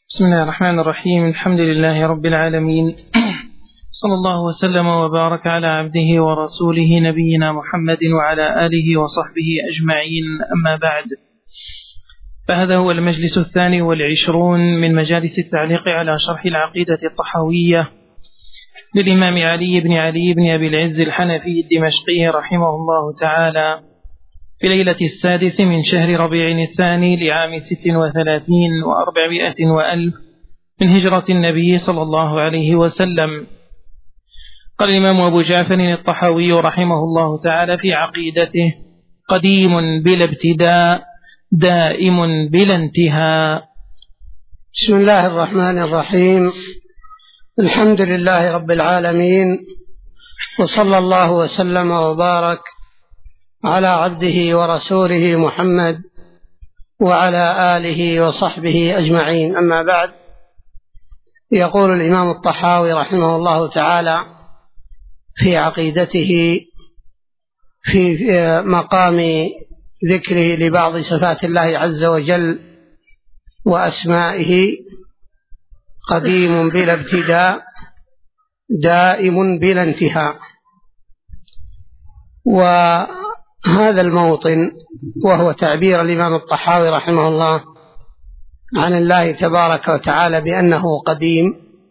بسم الله الرحمن الرحيم. الحمد لله رب العالمين، صلى الله وسلم وبارك على عبده ورسوله نبينا محمد وعلى آله وصحبه أجمعين، أما بعد، فهذا هو المجلس 22 من مجالس التعليق على شرح العقيدة الطحاوية للإمام علي بن أبي العز الحنفي الدمشقي رحمه الله تعالى، في ليلة 6 من شهر ربيع الثاني لعام 36 و400 وألف من هجرة النبي صلى الله عليه وسلم. قال الإمام أبو جعفر الطحاوي رحمه الله تعالى في عقيدته: قديم بلا ابتداء، دائم بلا انتهاء. بسم الله الرحمن الرحيم. الحمد لله رب العالمين، وصلى الله وسلم وبارك على عبده ورسوله محمد وعلى آله وصحبه أجمعين، أما بعد. يقول الإمام الطحاوي رحمه الله تعالى في عقيدته في مقام ذكره لبعض صفات الله عز وجل وأسمائه: قديم بلا ابتداء، دائم بلا انتهاء. وهذا الموطن وهو تعبير الإمام الطحاوي رحمه الله عن الله تبارك وتعالى بأنه قديم،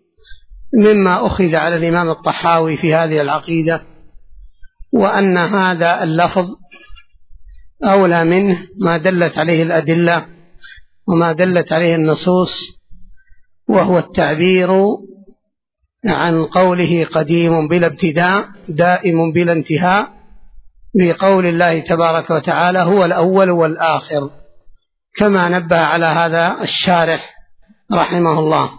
مما أخذ على الإمام الطحاوي في هذه العقيدة، وأن هذا اللفظ أولى منه ما دلت عليه الأدلة وما دلت عليه النصوص، وهو التعبير عن قوله قديم بلا ابتداء دائم بلا انتهاء بقول الله تبارك وتعالى: هو الأول والآخر، كما نبه على هذا الشارح رحمه الله.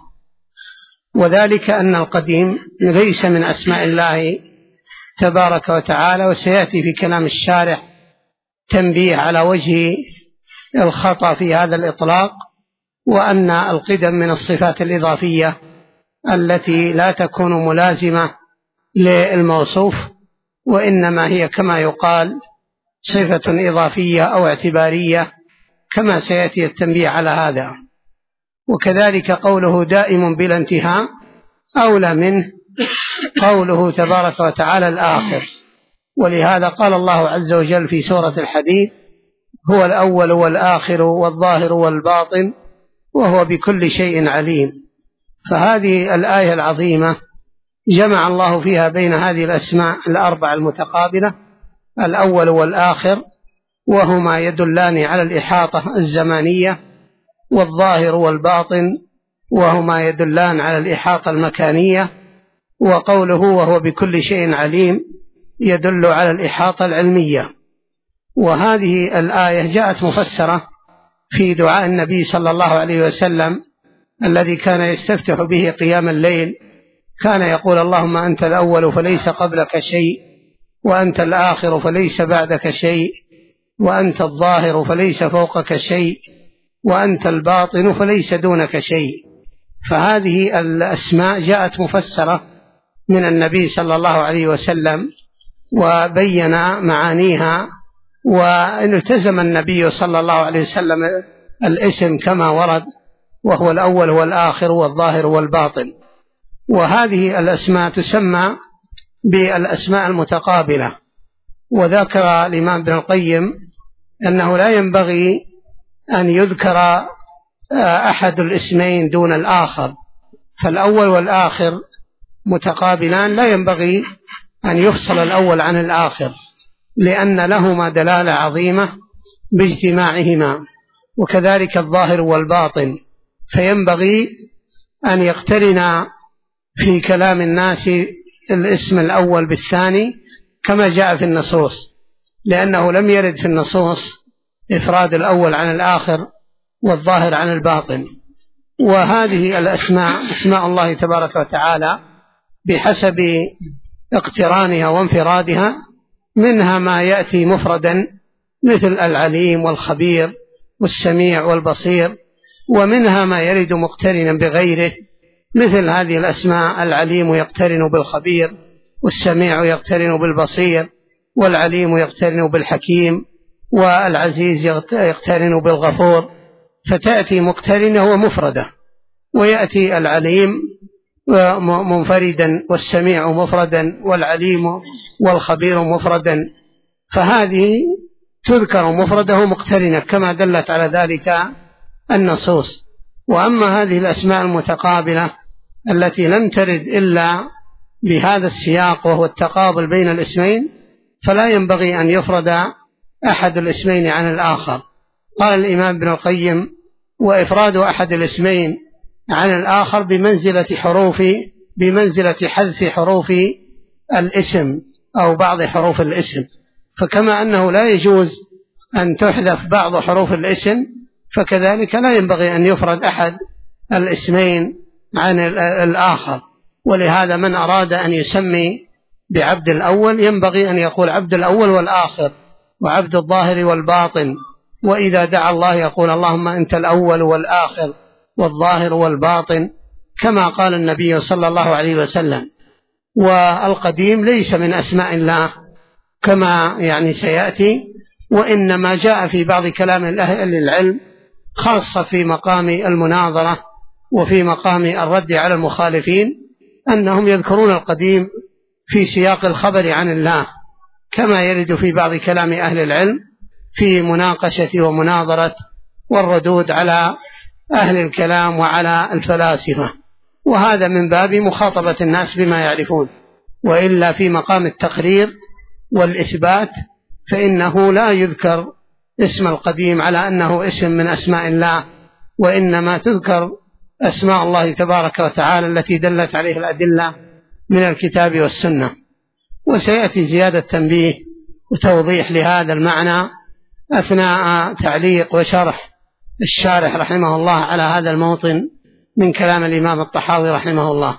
وذلك أن القديم ليس من أسماء الله تبارك وتعالى، وسيأتي في كلام الشارح تنبيه على وجه الخطأ في هذا الإطلاق، وأن القدم من الصفات الإضافية التي لا تكون ملازمة للموصوف، وإنما هي كما يقال صفة إضافية أو اعتبارية، كما سيأتي التنبيه على هذا. وكذلك قوله دائم بلا انتهاء أولى منه قوله تبارك وتعالى الآخر، ولهذا قال الله عز وجل في سورة الحديد: هو الأول والآخر والظاهر والباطن وهو بكل شيء عليم. فهذه الآية العظيمة جمع الله فيها بين هذه الأسماء الأربع المتقابلة: الأول والآخر، وهما يدلان على الإحاطة الزمانية، والظاهر والباطن، وهما يدلان على الإحاطة المكانية، وقوله وهو بكل شيء عليم يدل على الإحاطة العلمية. وهذه الآية جاءت مفسرة في دعاء النبي صلى الله عليه وسلم الذي كان يستفتح به قيام الليل، كان يقول: اللهم أنت الأول فليس قبلك شيء، وأنت الآخر فليس بعدك شيء، وأنت الظاهر فليس فوقك شيء، وأنت الباطن فليس دونك شيء. فهذه الأسماء جاءت مفسرة من النبي صلى الله عليه وسلم وبين معانيها، والتزم النبي صلى الله عليه وسلم الاسم كما ورد، وهو الأول والآخر والظاهر والباطن. وهذه الأسماء تسمى بالأسماء المتقابلة. وذكر الإمام ابن القيم أنه لا ينبغي أن يذكر أحد الاسمين دون الآخر، فالأول والآخر متقابلان، لا ينبغي أن يفصل الأول عن الآخر، لأن لهما دلالة عظيمة باجتماعهما. وكذلك الظاهر والباطن، فينبغي أن يقترن في كلام الناس الاسم الأول بالثاني كما جاء في النصوص، لأنه لم يرد في النصوص إفراد الأول عن الآخر والظاهر عن الباطن. وهذه الأسماء اسماء الله تبارك وتعالى بحسب اقترانها وانفرادها، منها ما يأتي مفردا مثل العليم والخبير والسميع والبصير، ومنها ما يرد مقترنا بغيره، مثل هذه الأسماء: العليم يقترن بالخبير، والسميع يقترن بالبصير، والعليم يقترن بالحكيم، والعزيز يقترن بالغفور، فتأتي مقترنة ومفردة. ويأتي العليم منفردا والسميع مفردا والعليم والخبير مفردا، فهذه تذكر مفرده مقترنة كما دلت على ذلك النصوص. وأما هذه الأسماء المتقابلة التي لم ترد إلا بهذا السياق وهو التقابل بين الاسمين، فلا ينبغي أن يفرد أحد الاسمين عن الآخر. قال الإمام ابن القيم: وإفراد أحد الاسمين عن الآخر بمنزلة حذف حروف الاسم أو بعض حروف الاسم، فكما أنه لا يجوز أن تحذف بعض حروف الاسم، فكذلك لا ينبغي أن يفرد أحد الاسمين عن الآخر. ولهذا من أراد أن يسمي بعبد الأول ينبغي أن يقول عبد الأول والآخر وعبد الظاهر والباطن، وإذا دعا الله يقول: اللهم أنت الأول والآخر والظاهر والباطن، كما قال النبي صلى الله عليه وسلم. والقديم ليس من أسماء الله كما سيأتي، وإنما جاء في بعض كلام أهل العلم خاصة في مقام المناظرة وفي مقام الرد على المخالفين، أنهم يذكرون القديم في سياق الخبر عن الله، كما يرد في بعض كلام أهل العلم في مناقشة ومناظرة والردود على أهل الكلام وعلى الفلاسفة، وهذا من باب مخاطبة الناس بما يعرفون. وإلا في مقام التقرير والإثبات فإنه لا يذكر اسم القديم على أنه اسم من أسماء الله، وإنما تذكر أسماء الله تبارك وتعالى التي دلت عليه الأدلة من الكتاب والسنة. وسيأتي زيادة تنبيه وتوضيح لهذا المعنى أثناء تعليق وشرح الشارح رحمه الله على هذا الموطن من كلام الإمام الطحاوي رحمه الله.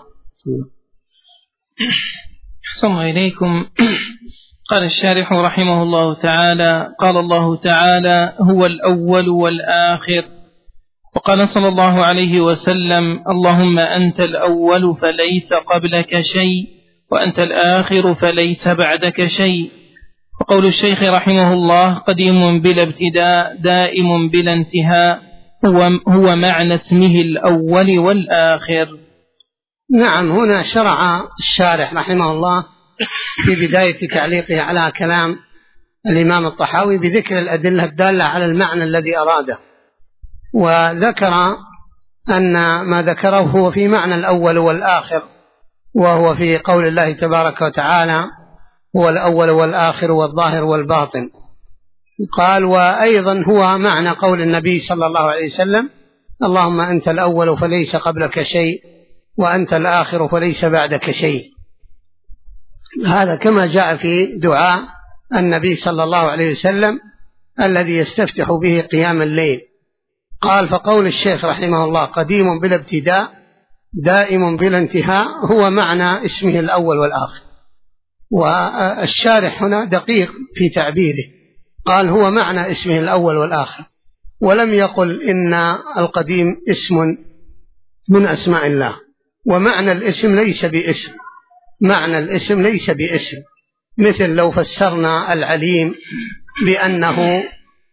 أحسن إليكم. قال الشارح رحمه الله تعالى: قال الله تعالى: هو الأول والآخر. وقال صلى الله عليه وسلم: اللهم أنت الأول فليس قبلك شيء، وأنت الآخر فليس بعدك شيء. وقول الشيخ رحمه الله: قديم بلا ابتداء دائم بلا انتهاء، هو معنى اسمه الأول والآخر. نعم، هنا شرع الشارح رحمه الله في بداية تعليقه على كلام الإمام الطحاوي بذكر الأدلة الدالة على المعنى الذي أراده، وذكر أن ما ذكره هو في معنى الأول والآخر، وهو في قول الله تبارك وتعالى: هو الأول والآخر والظاهر والباطن. قال: وأيضا هو معنى قول النبي صلى الله عليه وسلم: اللهم أنت الأول فليس قبلك شيء، وأنت الآخر فليس بعدك شيء. هذا كما جاء في دعاء النبي صلى الله عليه وسلم الذي يستفتح به قيام الليل. قال: فقول الشيخ رحمه الله: قديم بلا ابتداء دائم بلا انتهاء، هو معنى اسمه الأول والآخر. والشارح هنا دقيق في تعبيره، قال: هو معنى اسمه الأول والآخر، ولم يقل إن القديم اسم من أسماء الله. ومعنى الاسم ليس باسم، معنى الاسم ليس باسم، مثل لو فسرنا العليم بأنه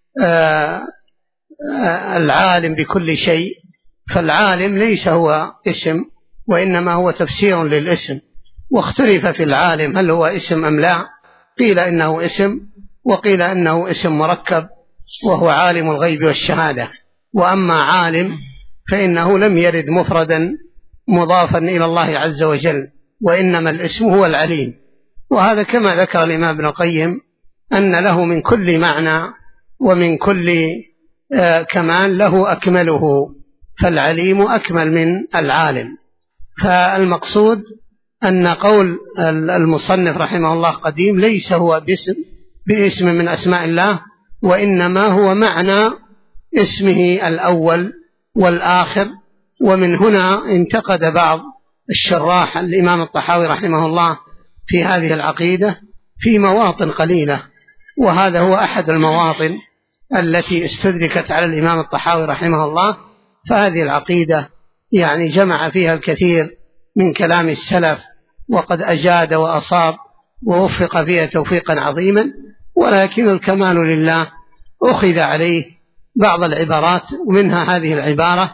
العالم بكل شيء، فالعالم ليس هو اسم، وإنما هو تفسير للاسم. واختلف في العالم هل هو اسم أم لا، قيل إنه اسم، وقيل إنه اسم مركب وهو عالم الغيب والشهادة. وأما عالم فإنه لم يرد مفردا مضافا إلى الله عز وجل، وإنما الاسم هو العليم. وهذا كما ذكر الإمام ابن القيم أن له من كل معنى ومن كل كمال له أكمله، فالعليم أكمل من العالم. فالمقصود أن قول المصنف رحمه الله قديم ليس هو باسم من أسماء الله، وإنما هو معنى اسمه الأول والآخر. ومن هنا انتقد بعض الشراح الإمام الطحاوي رحمه الله في هذه العقيدة في مواطن قليلة، وهذا هو أحد المواطن التي استدركت على الإمام الطحاوي رحمه الله. فهذه العقيدة جمع فيها الكثير من كلام السلف، وقد أجاد وأصاب ووفق فيها توفيقا عظيما، ولكن الكمال لله أخذ عليه بعض العبارات، ومنها هذه العبارة: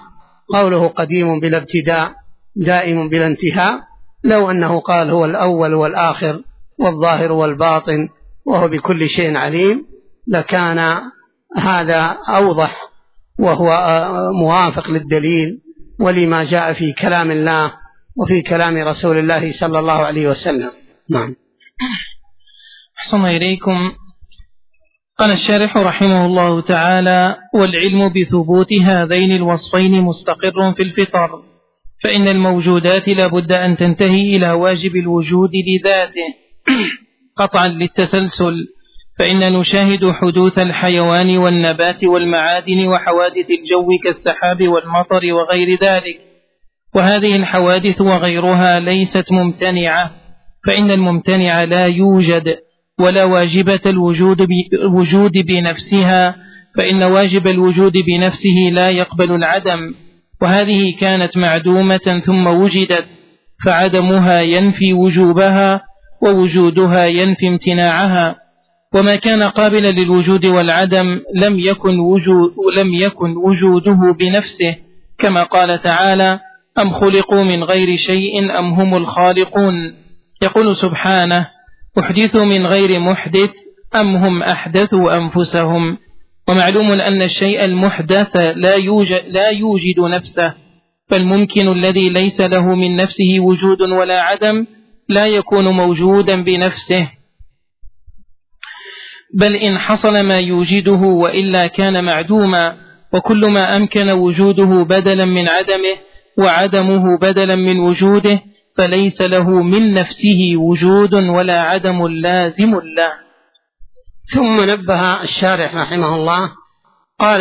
قوله قديم بلا ابتداء دائم بلا انتهاء، لو أنه قال هو الأول والآخر والظاهر والباطن وهو بكل شيء عليم لكان هذا أوضح وهو موافق للدليل ولما جاء في كلام الله وفي كلام رسول الله صلى الله عليه وسلم. نعم. أحسن إليكم. قال الشارح رحمه الله تعالى: والعلم بثبوت هذين الوصفين مستقر في الفطر، فإن الموجودات لا بد أن تنتهي إلى واجب الوجود لذاته قطعا للتسلسل، فإن نشاهد حدوث الحيوان والنبات والمعادن وحوادث الجو كالسحاب والمطر وغير ذلك، وهذه الحوادث وغيرها ليست ممتنعة، فإن الممتنع لا يوجد، ولا واجبة الوجود بنفسها، فإن واجب الوجود بنفسه لا يقبل العدم، وهذه كانت معدومة ثم وجدت، فعدمها ينفي وجوبها ووجودها ينفي امتناعها، وما كان قابلا للوجود والعدم لم يكن وجوده بنفسه، كما قال تعالى: أم خلقوا من غير شيء أم هم الخالقون. يقول سبحانه: أحدثوا من غير محدث أم هم أحدثوا أنفسهم. ومعلوم أن الشيء المحدث لا يوجد نفسه، فالممكن الذي ليس له من نفسه وجود ولا عدم لا يكون موجودا بنفسه، بل إن حصل ما يوجده وإلا كان معدوما، وكل ما أمكن وجوده بدلا من عدمه وعدمه بدلا من وجوده فليس له من نفسه وجود ولا عدم لازم له. ثم نبه الشارح رحمه الله قال: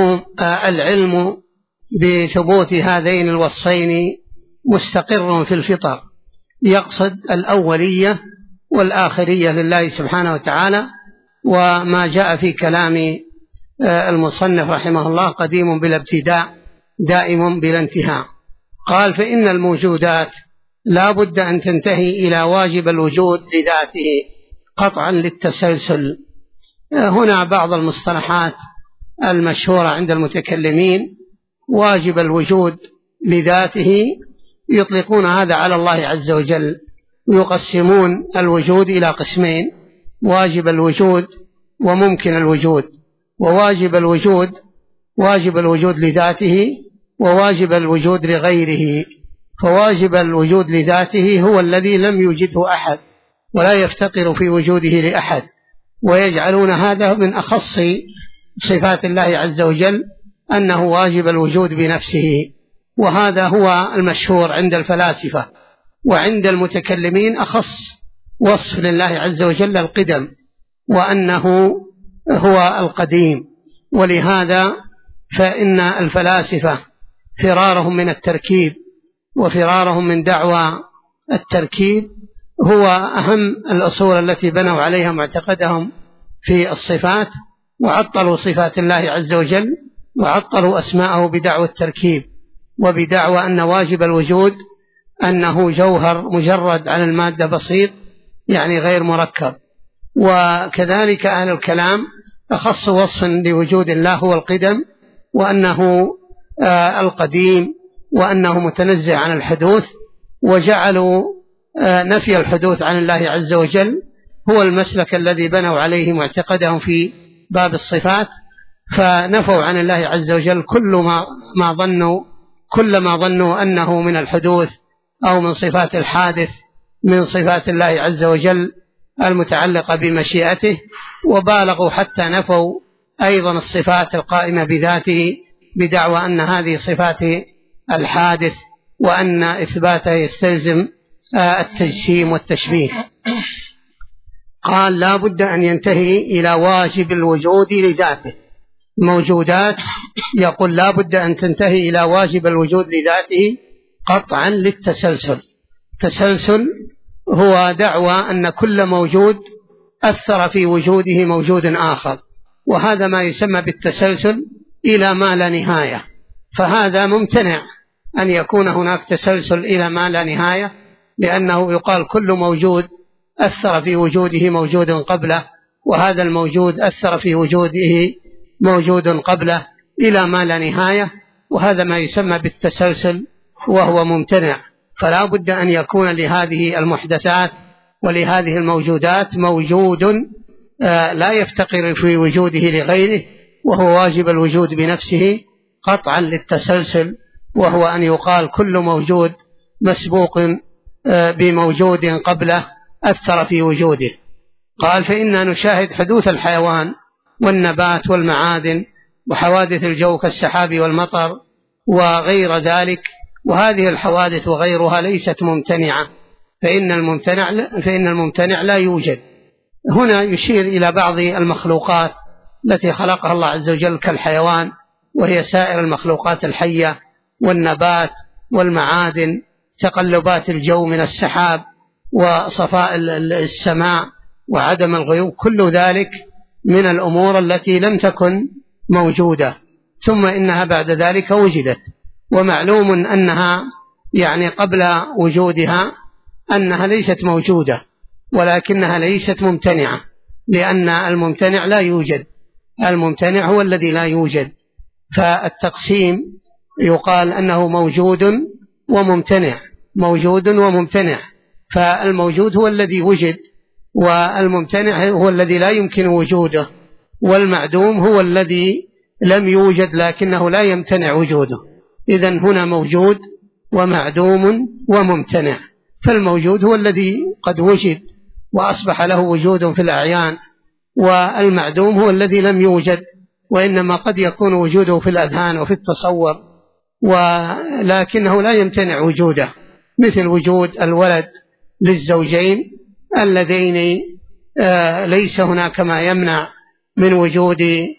العلم بثبوت هذين الوصفين مستقر في الفطر، يقصد الأولية والآخرية لله سبحانه وتعالى، وما جاء في كلام المصنف رحمه الله قديم بلا ابتداء دائم بلا انتهاء. قال: فإن الموجودات لا بد أن تنتهي إلى واجب الوجود لذاته قطعا للتسلسل. هنا بعض المصطلحات المشهورة عند المتكلمين: واجب الوجود لذاته، يطلقون هذا على الله عز وجل، ويقسمون الوجود إلى قسمين: واجب الوجود وممكن الوجود. وواجب الوجود واجب الوجود لذاته، وواجب الوجود لغيره. فواجب الوجود لذاته هو الذي لم يوجده أحد ولا يفتقر في وجوده لأحد، ويجعلون هذا من أخص صفات الله عز وجل أنه واجب الوجود بنفسه، وهذا هو المشهور عند الفلاسفة. وعند المتكلمين أخص وصف لله عز وجل القدم، وأنه هو القديم. ولهذا فإن الفلاسفة فرارهم من التركيب وفرارهم من دعوى التركيب هو أهم الأصول التي بنوا عليها معتقدهم في الصفات، وعطلوا صفات الله عز وجل وعطلوا أسماءه بدعوى التركيب، وبدعوى أن واجب الوجود أنه جوهر مجرد عن المادة بسيط، يعني غير مركب. وكذلك أهل الكلام أخص وصف لوجود الله هو القدم، وأنه القديم، وأنه متنزه عن الحدوث، وجعلوا نفي الحدوث عن الله عز وجل هو المسلك الذي بنوا عليه معتقدهم في باب الصفات، فنفوا عن الله عز وجل كل ما ظنوا أنه من الحدوث أو من صفات الحادث من صفات الله عز وجل المتعلقة بمشيئته، وبالغوا حتى نفوا أيضا الصفات القائمة بذاته بدعوى أن هذه صفات الحادث، وأن إثباته يستلزم التجسيم والتشبيه. قال: لا بد أن ينتهي إلى واجب الوجود لذاته. موجودات يقول لا بد أن تنتهي إلى واجب الوجود لذاته قطعا للتسلسل. تسلسل هو دعوى أن كل موجود أثر في وجوده موجود آخر، وهذا ما يسمى بالتسلسل إلى ما لا نهاية. فهذا ممتنع أن يكون هناك تسلسل إلى ما لا نهاية، لأنه يقال كل موجود أثر في وجوده موجود قبله، وهذا الموجود أثر في وجوده موجود قبله إلى ما لا نهاية. وهذا ما يسمى بالتسلسل وهو ممتنع. فلا بد أن يكون لهذه المحدثات ولهذه الموجودات موجود لا يفتقر في وجوده لغيره، وهو واجب الوجود بنفسه قطعا للتسلسل، وهو أن يقال كل موجود مسبوق بموجود قبله أثر في وجوده. قال فإننا نشاهد حدوث الحيوان والنبات والمعادن وحوادث الجو كالسحاب والمطر وغير ذلك، وهذه الحوادث وغيرها ليست ممتنعة، فإن الممتنع لا يوجد. هنا يشير إلى بعض المخلوقات التي خلقها الله عز وجل كالحيوان، وهي سائر المخلوقات الحية والنبات والمعادن، تقلبات الجو من السحاب وصفاء السماء وعدم الغيوم، كل ذلك من الأمور التي لم تكن موجودة ثم إنها بعد ذلك وجدت. ومعلوم أنها يعني قبل وجودها أنها ليست موجودة، ولكنها ليست ممتنعة، لأن الممتنع لا يوجد، الممتنع هو الذي لا يوجد. فالتقسيم يقال أنه موجود وممتنع، موجود وممتنع، فالموجود هو الذي وجد، والممتنع هو الذي لا يمكن وجوده، والمعدوم هو الذي لم يوجد لكنه لا يمتنع وجوده. إذن هنا موجود ومعدوم وممتنع، فالموجود هو الذي قد وجد وأصبح له وجود في الأعيان، والمعدوم هو الذي لم يوجد وإنما قد يكون وجوده في الأذهان وفي التصور، ولكنه لا يمتنع وجوده، مثل وجود الولد للزوجين اللذين ليس هناك ما يمنع من وجود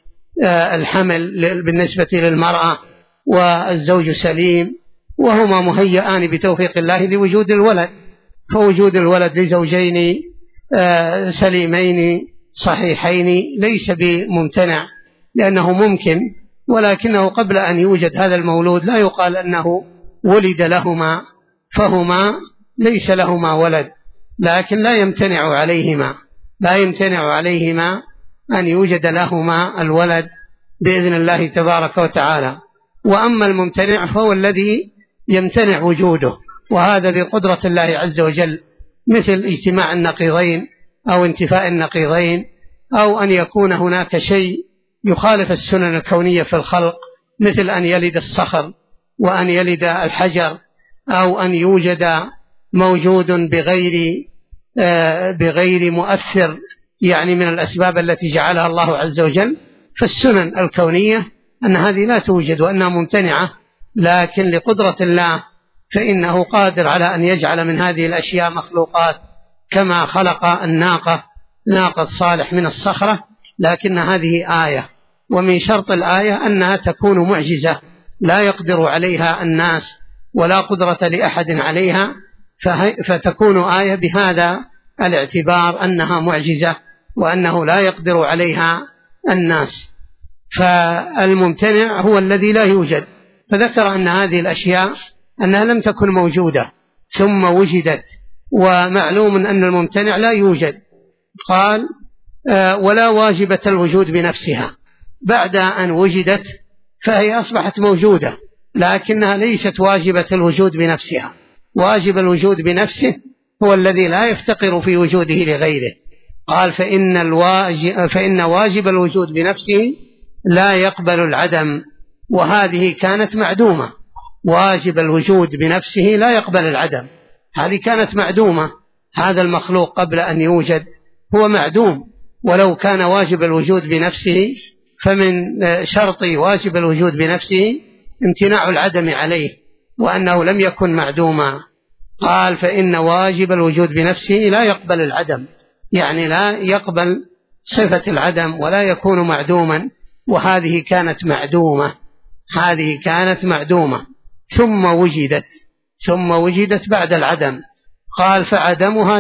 الحمل بالنسبة للمرأة، والزوج سليم، وهما مهيئان بتوفيق الله لوجود الولد، فوجود الولد لزوجين سليمين صحيحين ليس بممتنع لأنه ممكن، ولكنه قبل أن يوجد هذا المولود لا يقال أنه ولد لهما، فهما ليس لهما ولد، لكن لا يمتنع عليهما أن يوجد لهما الولد بإذن الله تبارك وتعالى. وأما الممتنع فهو الذي يمتنع وجوده، وهذا بقدرة الله عز وجل، مثل اجتماع النقيضين أو انتفاء النقيضين، أو أن يكون هناك شيء يخالف السنن الكونية في الخلق، مثل أن يلد الصخر وأن يلد الحجر، أو أن يوجد موجود بغير مؤثر يعني من الأسباب التي جعلها الله عز وجل. فالسنن الكونية أن هذه لا توجد وأنها ممتنعة، لكن لقدرة الله فإنه قادر على أن يجعل من هذه الأشياء مخلوقات، كما خلق ناقة صالح من الصخرة، لكن هذه آية، ومن شرط الآية أنها تكون معجزة لا يقدر عليها الناس ولا قدرة لأحد عليها، فتكون آية بهذا الاعتبار أنها معجزة وأنه لا يقدر عليها الناس. فالممتنع هو الذي لا يوجد، فذكر أن هذه الأشياء أنها لم تكن موجودة ثم وجدت، ومعلوم أن الممتنع لا يوجد. قال ولا واجبة الوجود بنفسها، بعد أن وجدت فهي أصبحت موجودة، لكنها ليست واجبة الوجود بنفسها. واجب الوجود بنفسه هو الذي لا يفتقر في وجوده لغيره. قال فإن واجب الوجود بنفسه لا يقبل العدم، وهذه كانت معدومة. واجب الوجود بنفسه لا يقبل العدم، هذه كانت معدومة، هذا المخلوق قبل أن يوجد هو معدوم، ولو كان واجب الوجود بنفسه فمن شرط واجب الوجود بنفسه امتناع العدم عليه، وأنه لم يكن معدوما. قال فإن واجب الوجود بنفسه لا يقبل العدم، يعني لا يقبل صفة العدم ولا يكون معدوما، وهذه كانت معدومة ثم وجدت بعد العدم. قال فعدمها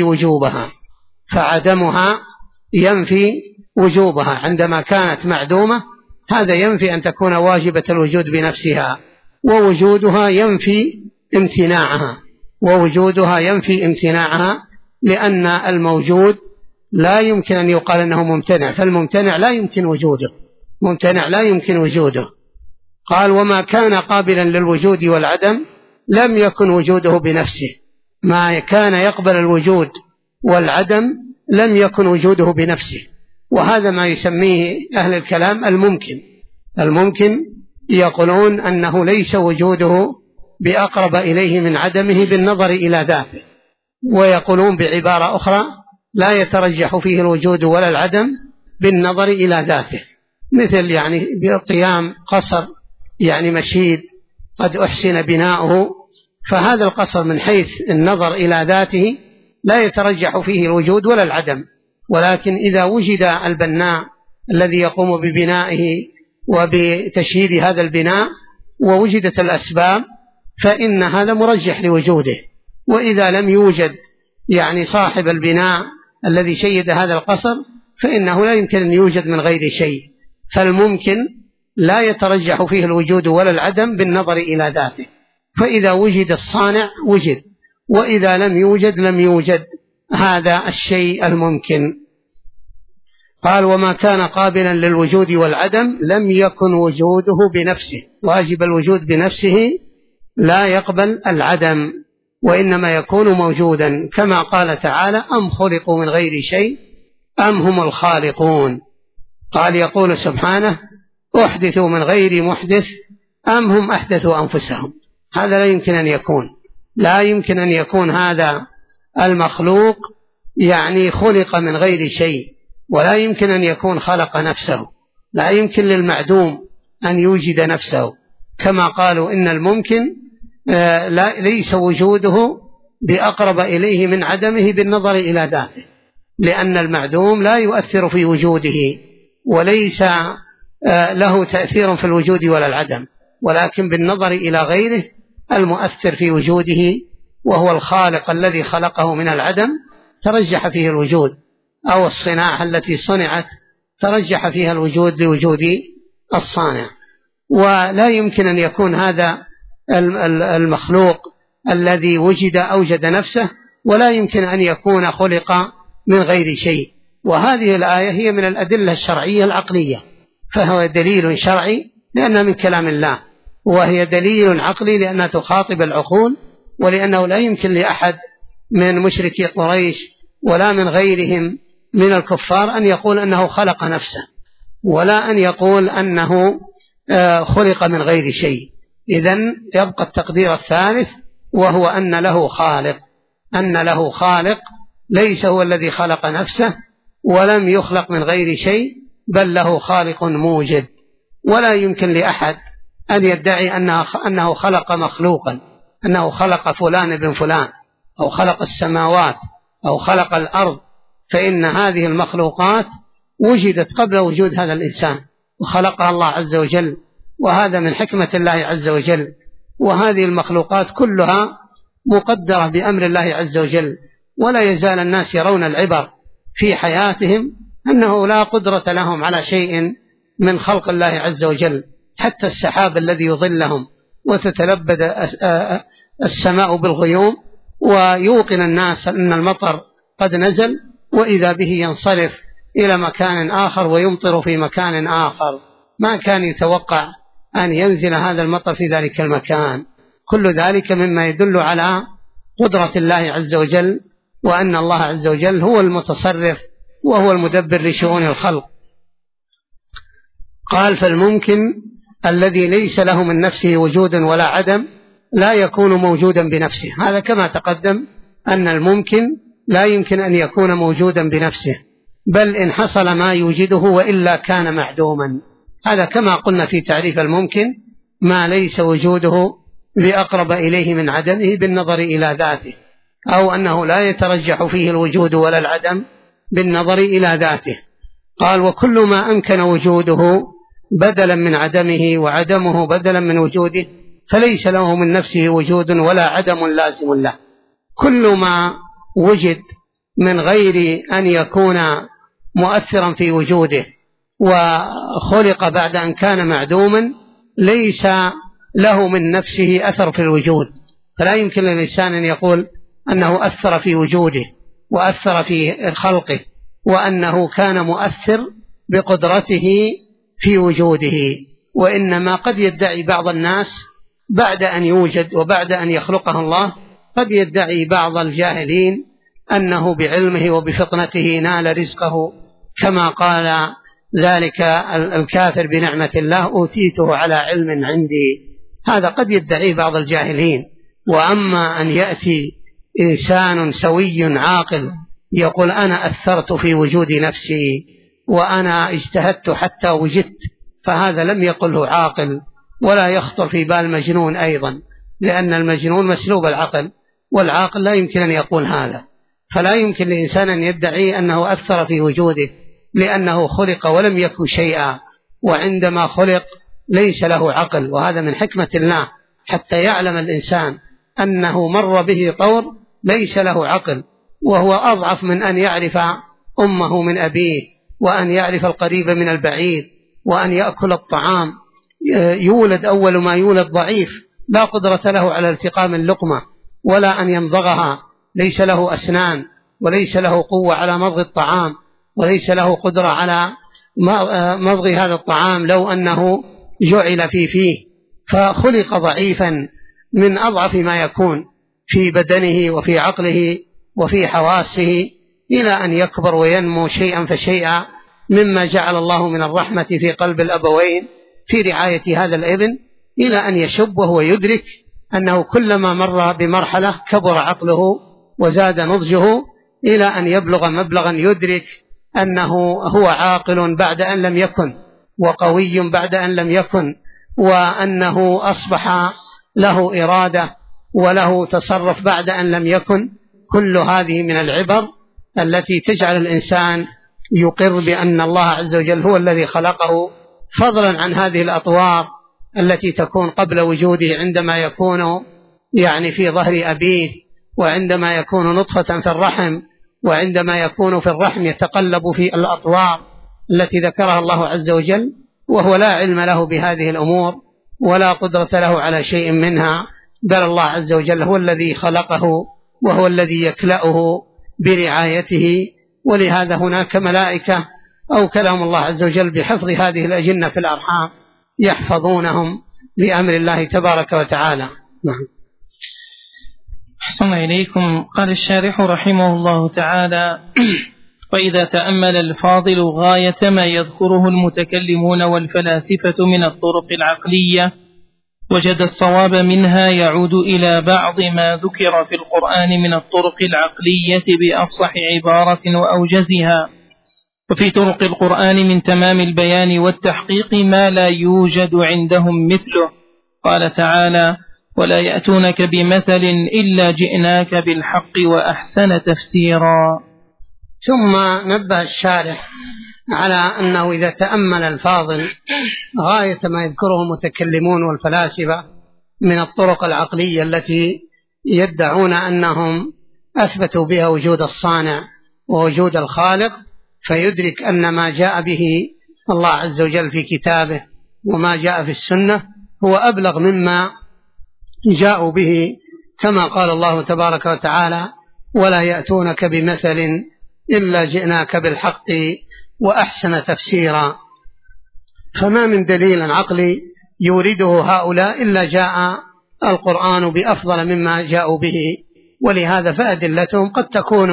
ينفي وجوبها عندما كانت معدومة، هذا ينفي أن تكون واجبة الوجود بنفسها، ووجودها ينفي امتناعها، لأن الموجود لا يمكن أن يقال أنه ممتنع، فالممتنع لا يمكن وجوده، قال وما كان قابلا للوجود والعدم لم يكن وجوده بنفسه. ما كان يقبل الوجود والعدم لم يكن وجوده بنفسه، وهذا ما يسميه أهل الكلام الممكن يقولون أنه ليس وجوده بأقرب إليه من عدمه بالنظر إلى ذاته، ويقولون بعبارة أخرى لا يترجح فيه الوجود ولا العدم بالنظر إلى ذاته، مثل يعني بقيام قصر يعني مشيد قد أحسن بناؤه، فهذا القصر من حيث النظر إلى ذاته لا يترجح فيه الوجود ولا العدم، ولكن إذا وجد البناء الذي يقوم ببنائه وبتشييد هذا البناء ووجدت الأسباب فإن هذا مرجح لوجوده. وإذا لم يوجد يعني صاحب البناء الذي شيد هذا القصر فإنه لا يمكن أن يوجد من غير شيء، فالممكن لا يترجح فيه الوجود ولا العدم بالنظر إلى ذاته، فإذا وجد الصانع وجد، وإذا لم يوجد لم يوجد هذا الشيء الممكن. قال وما كان قابلا للوجود والعدم لم يكن وجوده بنفسه، واجب الوجود بنفسه لا يقبل العدم، وإنما يكون موجودا كما قال تعالى أم خلقوا من غير شيء أم هم الخالقون. قال يقول سبحانه أحدثوا من غير محدث أم هم أحدثوا أنفسهم. هذا لا يمكن أن يكون هذا المخلوق يعني خلق من غير شيء، ولا يمكن أن يكون خلق نفسه، لا يمكن للمعدوم أن يوجد نفسه، كما قالوا إن الممكن ليس وجوده بأقرب إليه من عدمه بالنظر إلى ذاته، لأن المعدوم لا يؤثر في وجوده وليس له تأثير في الوجود ولا العدم، ولكن بالنظر إلى غيره المؤثر في وجوده وهو الخالق الذي خلقه من العدم ترجح فيه الوجود، أو الصناعة التي صنعت ترجح فيها الوجود لوجود الصانع. ولا يمكن أن يكون هذا المخلوق الذي وجد أوجد نفسه، ولا يمكن أن يكون خلق من غير شيء. وهذه الآية هي من الأدلة الشرعية العقلية، فهو دليل شرعي لأنها من كلام الله، وهي دليل عقلي لأنها تخاطب العقول، ولأنه لا يمكن لأحد من مشركي قريش ولا من غيرهم من الكفار أن يقول أنه خلق نفسه، ولا أن يقول أنه خلق من غير شيء. إذن يبقى التقدير الثالث، وهو أن له خالق ليس هو الذي خلق نفسه ولم يخلق من غير شيء، بل له خالق موجد. ولا يمكن لأحد أن يدعي أنه خلق مخلوقا، أنه خلق فلان بن فلان، أو خلق السماوات، أو خلق الأرض، فإن هذه المخلوقات وجدت قبل وجود هذا الإنسان وخلقها الله عز وجل، وهذا من حكمة الله عز وجل. وهذه المخلوقات كلها مقدرة بأمر الله عز وجل، ولا يزال الناس يرون العبر في حياتهم أنه لا قدرة لهم على شيء من خلق الله عز وجل، حتى السحاب الذي يظلهم وتتلبد السماء بالغيوم، ويوقن الناس أن المطر قد نزل، وإذا به ينصرف إلى مكان آخر ويمطر في مكان آخر، ما كان يتوقع أن ينزل هذا المطر في ذلك المكان. كل ذلك مما يدل على قدرة الله عز وجل، وأن الله عز وجل هو المتصرف وهو المدبر لشؤون الخلق. قال فالممكن الذي ليس له من نفسه وجود ولا عدم لا يكون موجودا بنفسه. هذا كما تقدم أن الممكن لا يمكن أن يكون موجودا بنفسه، بل إن حصل ما يوجده وإلا كان معدوما. هذا كما قلنا في تعريف الممكن ما ليس وجوده بأقرب إليه من عدمه بالنظر إلى ذاته، أو أنه لا يترجح فيه الوجود ولا العدم بالنظر إلى ذاته. قال وكل ما أمكن وجوده بدلا من عدمه وعدمه بدلا من وجوده فليس له من نفسه وجود ولا عدم لازم له. كل ما وجد من غير أن يكون مؤثرا في وجوده وخلق بعد أن كان معدوما ليس له من نفسه أثر في الوجود، فلا يمكن للإنسان أن يقول أنه أثر في وجوده وأثر في خلقه وأنه كان مؤثر بقدرته في وجوده. وإنما قد يدعي بعض الناس بعد أن يوجد وبعد أن يخلقه الله، قد يدعي بعض الجاهلين أنه بعلمه وبفطنته نال رزقه، كما قال ذلك الكافر بنعمة الله أوتيته على علم عندي. هذا قد يدعي بعض الجاهلين. وأما أن يأتي إنسان سوي عاقل يقول أنا أثرت في وجود نفسي وأنا اجتهدت حتى وجدت، فهذا لم يقله عاقل ولا يخطر في بال مجنون أيضا، لأن المجنون مسلوب العقل، والعاقل لا يمكن أن يقول هذا. فلا يمكن لإنسان أن يدعي أنه أثر في وجوده، لأنه خلق ولم يكن شيئا، وعندما خلق ليس له عقل. وهذا من حكمة الله حتى يعلم الإنسان أنه مر به طور ليس له عقل، وهو أضعف من أن يعرف أمه من أبيه، وأن يعرف القريب من البعيد، وأن يأكل الطعام. يولد أول ما يولد ضعيف لا قدرة له على التقام اللقمة ولا أن يمضغها، ليس له أسنان وليس له قوة على مضغ الطعام، وليس له قدرة على مضغ هذا الطعام لو أنه جعل في فيه، فخلق ضعيفا من أضعف ما يكون في بدنه وفي عقله وفي حواسه، إلى أن يكبر وينمو شيئا فشيئا، مما جعل الله من الرحمة في قلب الأبوين في رعاية هذا الابن، إلى أن يشب وهو يدرك أنه كلما مر بمرحلة كبر عقله وزاد نضجه، إلى أن يبلغ مبلغا يدرك أنه هو عاقل بعد أن لم يكن، وقوي بعد أن لم يكن، وأنه أصبح له إرادة وله تصرف بعد أن لم يكن. كل هذه من العبر التي تجعل الإنسان يقر بأن الله عز وجل هو الذي خلقه، فضلا عن هذه الأطوار التي تكون قبل وجوده، عندما يكون في ظهر أبيه، وعندما يكون نطفة في الرحم، وعندما يكون في الرحم يتقلب في الأطوار التي ذكرها الله عز وجل، وهو لا علم له بهذه الأمور ولا قدرة له على شيء منها، بل الله عز وجل هو الذي خلقه وهو الذي يكلأه برعايته. ولهذا هناك ملائكة أوكلهم الله عز وجل بحفظ هذه الأجنة في الأرحام، يحفظونهم بأمر الله تبارك وتعالى. نعم. أحسن إليكم. قال الشارح رحمه الله تعالى: وإذا تأمل الفاضل غاية ما يذكره المتكلمون والفلاسفة من الطرق العقلية، وجد الصواب منها يعود إلى بعض ما ذكر في القرآن من الطرق العقلية بأفصح عبارة وأوجزها. وفي طرق القرآن من تمام البيان والتحقيق ما لا يوجد عندهم مثله. قال تعالى: ولا يأتونك بمثل إلا جئناك بالحق وأحسن تفسيرا. ثم نبه الشارح على أنه إذا تأمل الفاضل غاية ما يذكره المتكلمون والفلاسفة من الطرق العقلية التي يدعون أنهم أثبتوا بها وجود الصانع ووجود الخالق، فيدرك أن ما جاء به الله عز وجل في كتابه وما جاء في السنة هو أبلغ مما جاءوا به، كما قال الله تبارك وتعالى: ولا يأتونك بمثل إلا جئناك بالحق وأحسن تفسيرا. فما من دليل عقلي يورده هؤلاء إلا جاء القرآن بأفضل مما جاءوا به، ولهذا فأدلتهم قد تكون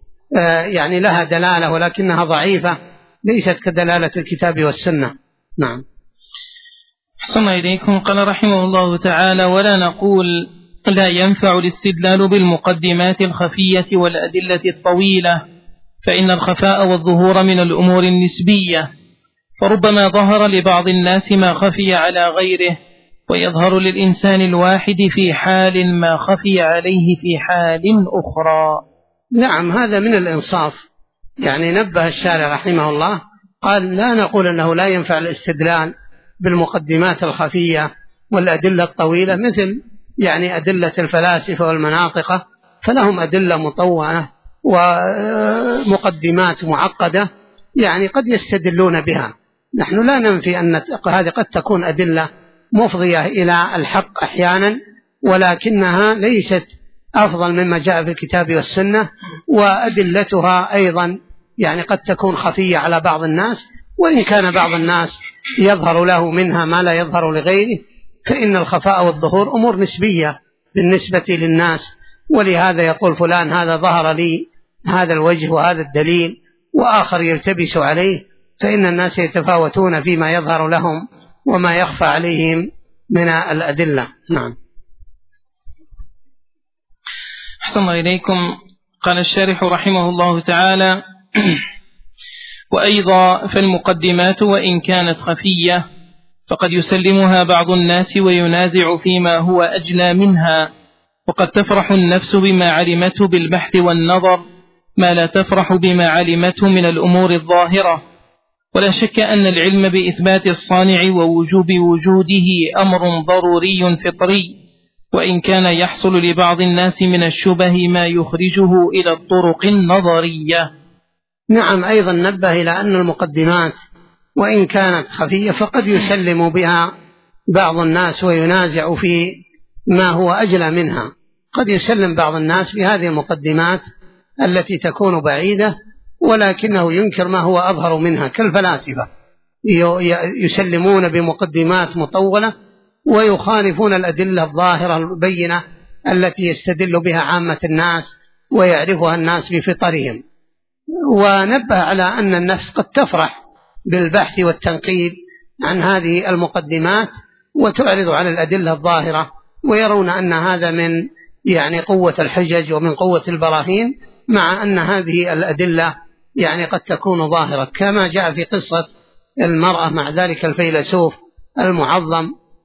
لها دلالة ولكنها ضعيفة، ليست كدلالة الكتاب والسنة. نعم. أحسن إليكم. قال رحمه الله تعالى: ولا نقول لا ينفع الاستدلال بالمقدمات الخفية والأدلة الطويلة، فإن الخفاء والظهور من الأمور النسبية، فربما ظهر لبعض الناس ما خفي على غيره، ويظهر للإنسان الواحد في حال ما خفي عليه في حال أخرى. نعم، هذا من الإنصاف. نبه الشارع رحمه الله قال: لا نقول أنه لا ينفع الاستدلال بالمقدمات الخفية والأدلة الطويلة، مثل أدلة الفلاسفة والمناطقة، فلهم أدلة مطولة ومقدمات معقدة قد يستدلون بها. نحن لا ننفي أن هذه قد تكون أدلة مفضية إلى الحق أحيانا، ولكنها ليست أفضل مما جاء في الكتاب والسنة، وأدلتها أيضا قد تكون خفية على بعض الناس، وإن كان بعض الناس يظهر له منها ما لا يظهر لغيره، فإن الخفاء والظهور أمور نسبية بالنسبة للناس، ولهذا يقول فلان هذا ظهر لي هذا الوجه وهذا الدليل، وآخر يلتبس عليه، فإن الناس يتفاوتون فيما يظهر لهم وما يخفى عليهم من الأدلة. نعم. أحسن الله إليكم. قال الشارح رحمه الله تعالى: وأيضا فالمقدمات وإن كانت خفية فقد يسلمها بعض الناس وينازع فيما هو أجلى منها، وقد تفرح النفس بما علمته بالبحث والنظر ما لا تفرح بما علمته من الأمور الظاهرة. ولا شك أن العلم بإثبات الصانع ووجوب وجوده أمر ضروري فطري، وإن كان يحصل لبعض الناس من الشبه ما يخرجه إلى الطرق النظرية. نعم. أيضا نبه إلى أن المقدمات وإن كانت خفية فقد يسلم بها بعض الناس وينازع في ما هو أجلى منها. قد يسلم بعض الناس بهذه المقدمات التي تكون بعيدة، ولكنه ينكر ما هو أظهر منها، كالفلاسفة يسلمون بمقدمات مطولة ويخالفون الأدلة الظاهرة البينة التي يستدل بها عامة الناس ويعرفها الناس بفطرهم. ونبه على أن النفس قد تفرح بالبحث والتنقيب عن هذه المقدمات وتعرض على الأدلة الظاهرة، ويرون أن هذا من قوة الحجج ومن قوة البراهين، مع أن هذه الأدلة قد تكون ظاهرة، كما جاء في قصة المرأة مع ذلك الفيلسوف المعظم،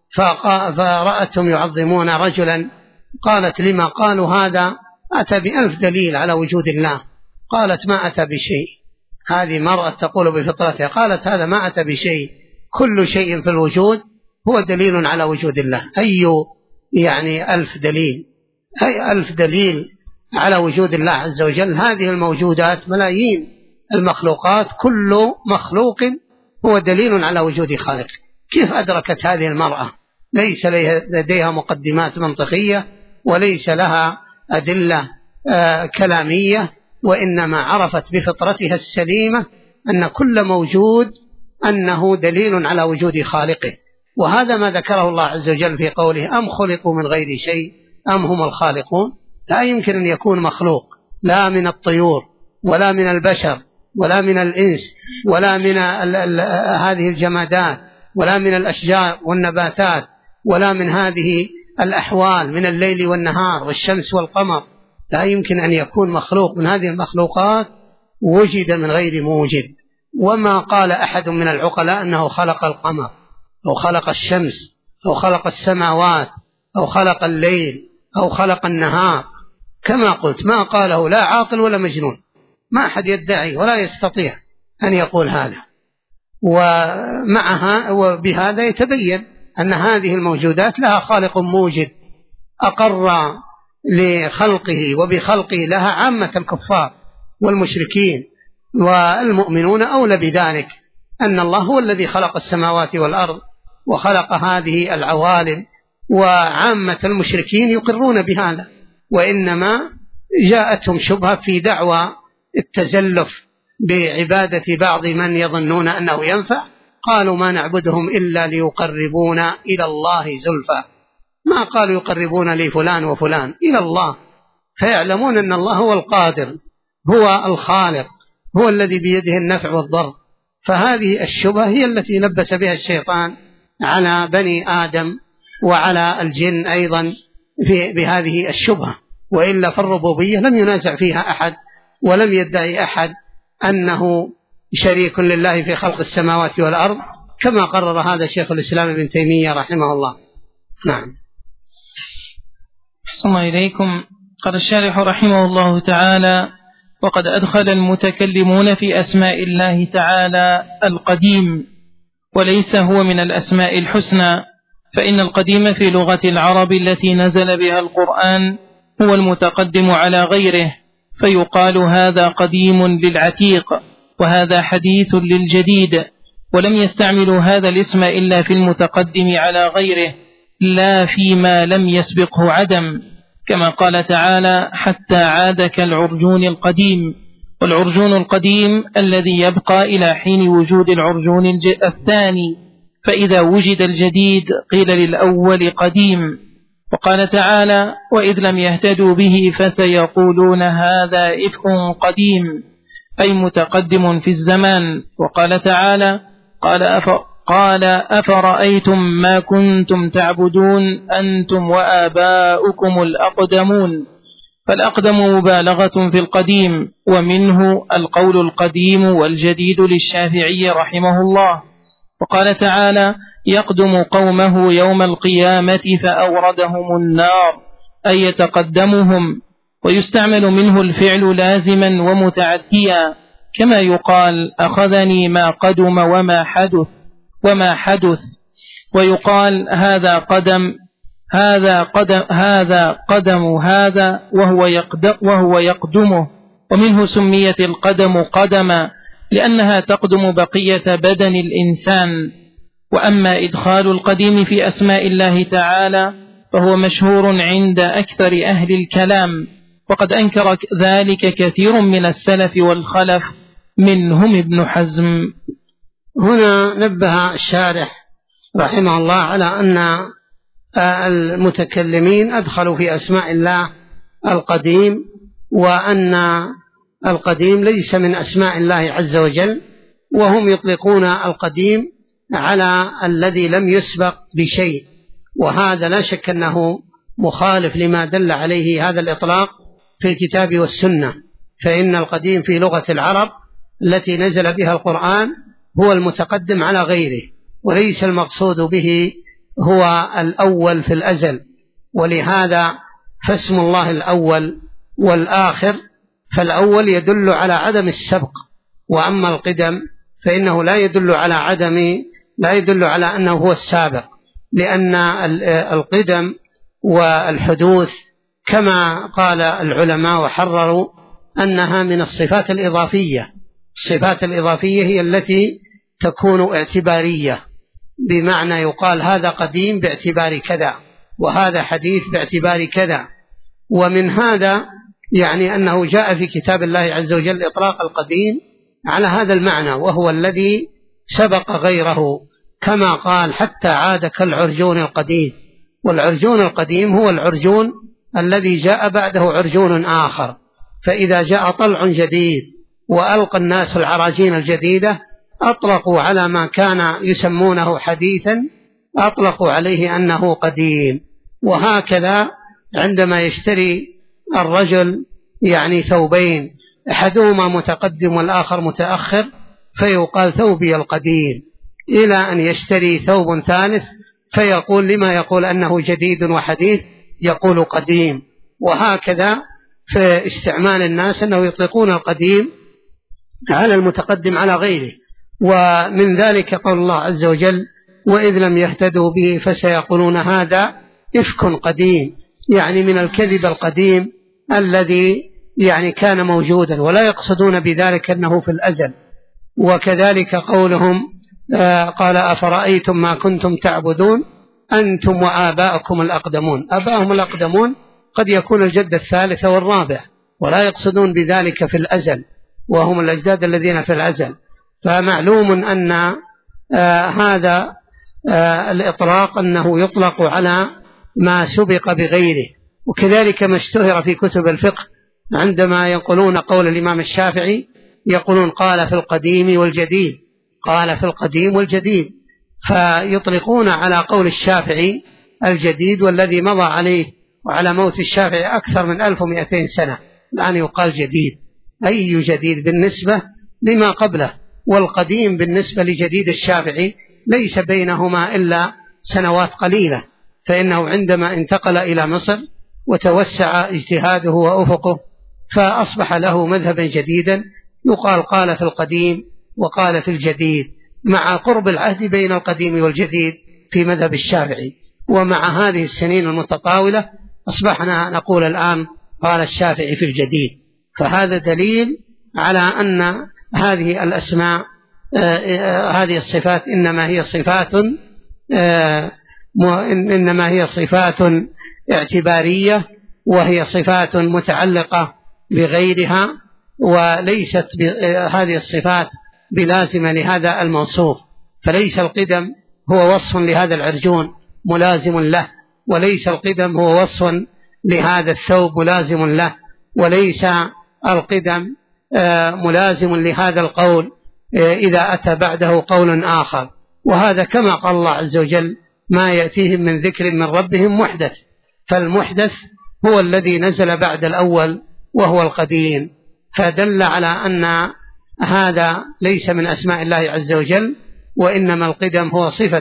فرأتهم يعظمون رجلا، قالت لما؟ قالوا هذا أتى ب1000 دليل على وجود الله. قالت ما أتى بشيء. هذه مرأة تقول بفطرتها، قالت هذا ما أتى بشيء، كل شيء في الوجود هو دليل على وجود الله. أي 1000 دليل، أي 1000 دليل على وجود الله عز وجل. هذه الموجودات ملايين المخلوقات، كل مخلوق هو دليل على وجود خالق. كيف أدركت هذه المرأة؟ ليس لديها مقدمات منطقية وليس لها أدلة كلامية، وإنما عرفت بفطرتها السليمة أن كل موجود أنه دليل على وجود خالقه. وهذا ما ذكره الله عز وجل في قوله أم خلقوا من غير شيء أم هم الخالقون. لا يمكن أن يكون مخلوق، لا من الطيور ولا من البشر ولا من الإنس ولا من هذه الجمادات ولا من الأشجار والنباتات ولا من هذه الأحوال من الليل والنهار والشمس والقمر. لا يمكن أن يكون مخلوق من هذه المخلوقات وجد من غير موجد. وما قال أحد من العقلاء أنه خلق القمر أو خلق الشمس أو خلق السماوات أو خلق الليل أو خلق النهار. كما قلت ما قاله لا عاقل ولا مجنون، ما أحد يدعي ولا يستطيع أن يقول هذا. ومعها وبهذا يتبين أن هذه الموجودات لها خالق موجد أقر لخلقه وبخلقه لها عامة الكفار والمشركين، والمؤمنون أولى بذلك، أن الله هو الذي خلق السماوات والأرض وخلق هذه العوالم، وعامة المشركين يقرون بهذا، وإنما جاءتهم شبهة في دعوى التزلف بعبادة بعض من يظنون أنه ينفع. قالوا ما نعبدهم إلا ليقربونا إلى الله زلفى، ما قالوا يقربون لي فلان وفلان، إلى الله، فيعلمون أن الله هو القادر هو الخالق هو الذي بيده النفع والضر. فهذه الشبهة هي التي لبس بها الشيطان على بني آدم وعلى الجن أيضا بهذه الشبهة، وإلا فالربوبية لم ينازع فيها أحد ولم يدعي أحد أنه شريك لله في خلق السماوات والأرض، كما قرر هذا شيخ الإسلام ابن تيمية رحمه الله. نعم. أحسن الله إليكم. قال الشارح رحمه الله تعالى: وقد أدخل المتكلمون في أسماء الله تعالى القديم، وليس هو من الأسماء الحسنى، فإن القديم في لغة العرب التي نزل بها القرآن هو المتقدم على غيره، فيقال هذا قديم للعتيق وهذا حديث للجديد، ولم يستعملوا هذا الاسم إلا في المتقدم على غيره لا فيما لم يسبقه عدم، كما قال تعالى: حتى عاد كالعرجون القديم، والعرجون القديم الذي يبقى إلى حين وجود العرجون الثاني، فإذا وجد الجديد قيل للأول قديم. وقال تعالى: وإذ لم يهتدوا به فسيقولون هذا إفك قديم، أي متقدم في الزمان. وقال تعالى: قال أفرأيتم ما كنتم تعبدون أنتم وآباؤكم الأقدمون، فالأقدم مبالغة في القديم، ومنه القول القديم والجديد للشافعي رحمه الله. وقال تعالى: يقدم قومه يوم القيامة فأوردهم النار، أي يتقدمهم. ويستعمل منه الفعل لازما ومتعديا، كما يقال: أخذني ما قدم وما حدث. ويقال: هذا قدم هذا وهو يقدمه. ومنه سميت القدم قدما لأنها تقدم بقية بدن الإنسان. وأما إدخال القديم في أسماء الله تعالى فهو مشهور عند أكثر أهل الكلام، وقد أنكر ذلك كثير من السلف والخلف، منهم ابن حزم. هنا نبه الشارح رحمه الله على أن المتكلمين أدخلوا في أسماء الله القديم، وأن القديم ليس من أسماء الله عز وجل، وهم يطلقون القديم على الذي لم يسبق بشيء، وهذا لا شك أنه مخالف لما دل عليه هذا الإطلاق في الكتاب والسنة. فإن القديم في لغة العرب التي نزل بها القرآن هو المتقدم على غيره، وليس المقصود به هو الأول في الأزل. ولهذا فاسم الله الأول والآخر، فالأول يدل على عدم السبق، وأما القدم فإنه لا يدل على أنه هو السابق، لأن القدم والحدوث كما قال العلماء وحرروا أنها من الصفات الإضافية. الصفات الإضافية هي التي تكون اعتبارية، بمعنى يقال هذا قديم باعتبار كذا، وهذا حديث باعتبار كذا. ومن هذا يعني أنه جاء في كتاب الله عز وجل إطلاق القديم على هذا المعنى، وهو الذي سبق غيره، كما قال: حتى عاد كالعرجون القديم. والعرجون القديم هو العرجون الذي جاء بعده عرجون آخر، فإذا جاء طلع جديد وألقى الناس العراجين الجديدة أطلقوا على ما كان يسمونه حديثا، أطلقوا عليه أنه قديم. وهكذا عندما يشتري الرجل يعني ثوبين، أحدهما متقدم والآخر متأخر، فيقال ثوبي القديم، إلى أن يشتري ثوب ثالث فيقول لما يقول أنه جديد وحديث يقول قديم. وهكذا في استعمال الناس أنه يطلقون القديم على المتقدم على غيره. ومن ذلك قول الله عز وجل: وإذ لم يهتدوا به فسيقولون هذا إفك قديم، يعني من الكذب القديم الذي يعني كان موجودا، ولا يقصدون بذلك أنه في الأزل. وكذلك قولهم قال: أفرأيتم ما كنتم تعبدون أنتم وآباؤكم الأقدمون. آباؤهم الأقدمون قد يكون الجد الثالث والرابع، ولا يقصدون بذلك في الأزل، وهم الأجداد الذين في الأزل. فمعلوم أن هذا الإطلاق أنه يطلق على ما سبق بغيره. وكذلك ما اشتهر في كتب الفقه عندما ينقلون قول الإمام الشافعي يقولون: قال في القديم والجديد، قال في القديم والجديد، فيطلقون على قول الشافعي الجديد والذي مضى عليه وعلى موت الشافعي أكثر من 1200 سنة، الآن يقال جديد. أي جديد بالنسبة لما قبله، والقديم بالنسبة لجديد الشافعي ليس بينهما إلا سنوات قليلة، فإنه عندما انتقل إلى مصر وتوسع اجتهاده وأفقه فأصبح له مذهبا جديدا يقال قال في القديم وقال في الجديد، مع قرب العهد بين القديم والجديد في مذهب الشافعي. ومع هذه السنين المتطاولة أصبحنا نقول الآن قال الشافعي في الجديد. فهذا دليل على أن هذه الأسماء هذه الصفات إنما هي صفات اعتبارية، وهي صفات متعلقة بغيرها، وليست هذه الصفات بلازمة لهذا الموصوف، فليس القدم هو وصف لهذا العرجون ملازم له، وليس القدم هو وصف لهذا الثوب ملازم له، وليس القدم ملازم لهذا القول إذا أتى بعده قول آخر. وهذا كما قال الله عز وجل: ما يأتيهم من ذكر من ربهم محدث، فالمحدث هو الذي نزل بعد الأول وهو القديم، فدل على أن هذا ليس من أسماء الله عز وجل، وإنما القدم هو صفة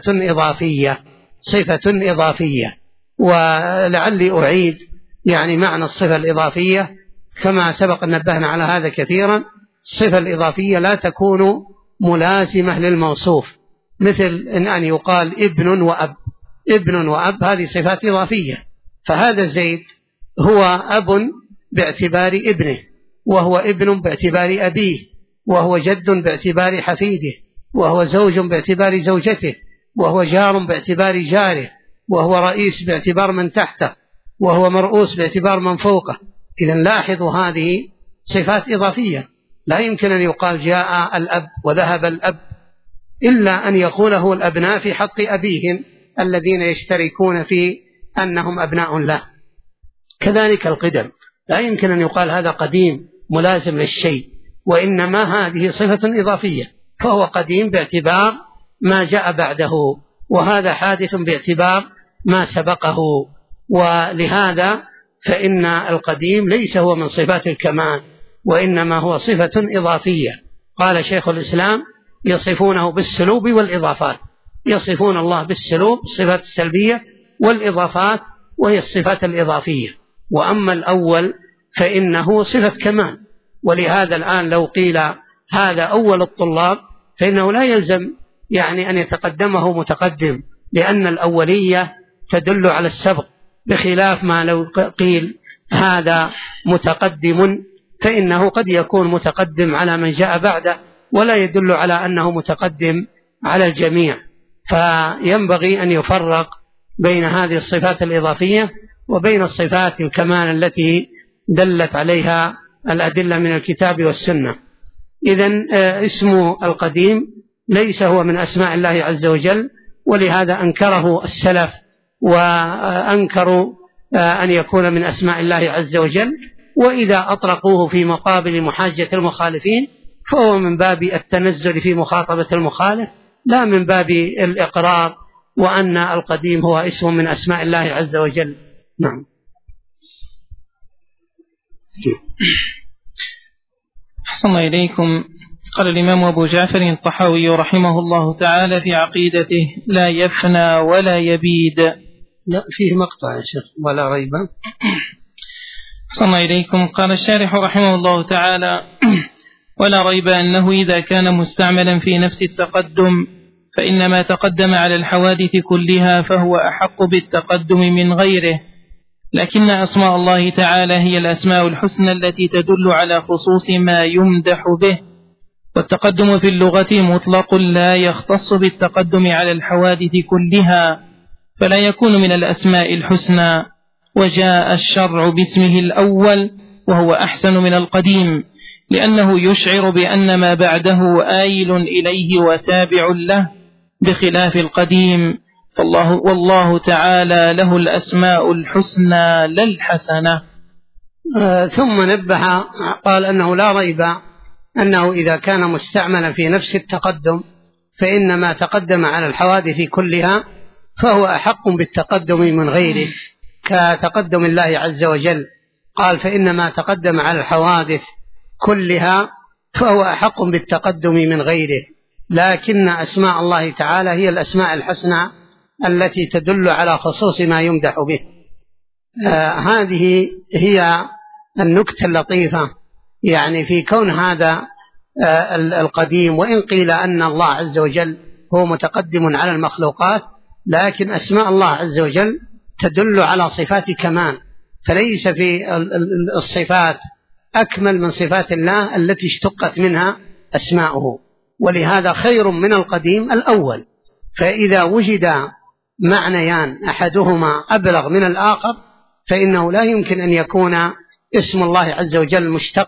إضافية. ولعلي أعيد معنى الصفة الإضافية كما سبق نبهنا على هذا كثيرا. الصفة الإضافية لا تكون ملازمة للموصوف، مثل أن يقال ابن وأب هذه صفات إضافية، فهذا زيد هو أب باعتبار ابنه، وهو ابن باعتبار أبيه، وهو جد باعتبار حفيده، وهو زوج باعتبار زوجته، وهو جار باعتبار جاره، وهو رئيس باعتبار من تحته، وهو مرؤوس باعتبار من فوقه. إذن لاحظوا هذه صفات إضافية، لا يمكن أن يقال جاء الأب وذهب الأب إلا أن يكونه الأبناء في حق أبيهم الذين يشتركون في أنهم أبناء له. كذلك القدم لا يمكن أن يقال هذا قديم ملازم للشيء، وإنما هذه صفة إضافية، فهو قديم باعتبار ما جاء بعده، وهذا حادث باعتبار ما سبقه. ولهذا فإن القديم ليس هو من صفات الكمال، وإنما هو صفة إضافية. قال شيخ الإسلام: يصفونه بالسلوب والإضافات، يصفون الله بالسلوب الصفات السلبية، والإضافات وهي الصفات الإضافية. وأما الأول فإنه صفة كمال، ولهذا الآن لو قيل هذا أول الطلاب فإنه لا يلزم أن يتقدمه متقدم، لأن الأولية تدل على السبق، بخلاف ما لو قيل هذا متقدم فإنه قد يكون متقدم على من جاء بعده، ولا يدل على أنه متقدم على الجميع. فينبغي أن يفرق بين هذه الصفات الإضافية وبين الصفات الكمال التي دلت عليها الأدلة من الكتاب والسنة. إذن اسم القديم ليس هو من أسماء الله عز وجل، ولهذا أنكره السلف وأنكروا أن يكون من أسماء الله عز وجل. وإذا أطلقوه في مقابل محاجة المخالفين فهو من باب التنزل في مخاطبة المخالف، لا من باب الإقرار وأن القديم هو اسم من أسماء الله عز وجل. نعم. أحسن إليكم. قال الإمام أبو جعفر الطحاوي رحمه الله تعالى في عقيدته: لا يفنى ولا يبيد. لا، فيه مقطع يا شيخ ولا ريب. أحسن إليكم. قال الشارح رحمه الله تعالى: ولا ريب أنه إذا كان مستعملا في نفس التقدم فإن ما تقدم على الحوادث كلها فهو أحق بالتقدم من غيره، لكن أسماء الله تعالى هي الأسماء الحسنى التي تدل على خصوص ما يمدح به، والتقدم في اللغة مطلق لا يختص بالتقدم على الحوادث كلها، فلا يكون من الأسماء الحسنى. وجاء الشرع باسمه الأول وهو أحسن من القديم، لأنه يشعر بأن ما بعده آيل إليه وتابع له، بخلاف القديم. والله تعالى له الأسماء الحسنى لا الحسنة. ثم نبه قال أنه لا ريب أنه إذا كان مستعملا في نفس التقدم فإن ما تقدم على الحوادث كلها فهو أحق بالتقدم من غيره، كتقدم الله عز وجل. قال: فإن ما تقدم على الحوادث كلها فهو أحق بالتقدم من غيره، لكن أسماء الله تعالى هي الأسماء الحسنى التي تدل على خصوص ما يمدح به. هذه هي النكتة اللطيفة في كون هذا القديم، وإن قيل أن الله عز وجل هو متقدم على المخلوقات، لكن أسماء الله عز وجل تدل على صفات كمال، فليس في الصفات أكمل من صفات الله التي اشتقت منها أسماؤه، ولهذا خير من القديم الأول. فإذا وجد معنيان أحدهما أبلغ من الآخر فإنه لا يمكن أن يكون اسم الله عز وجل مشتق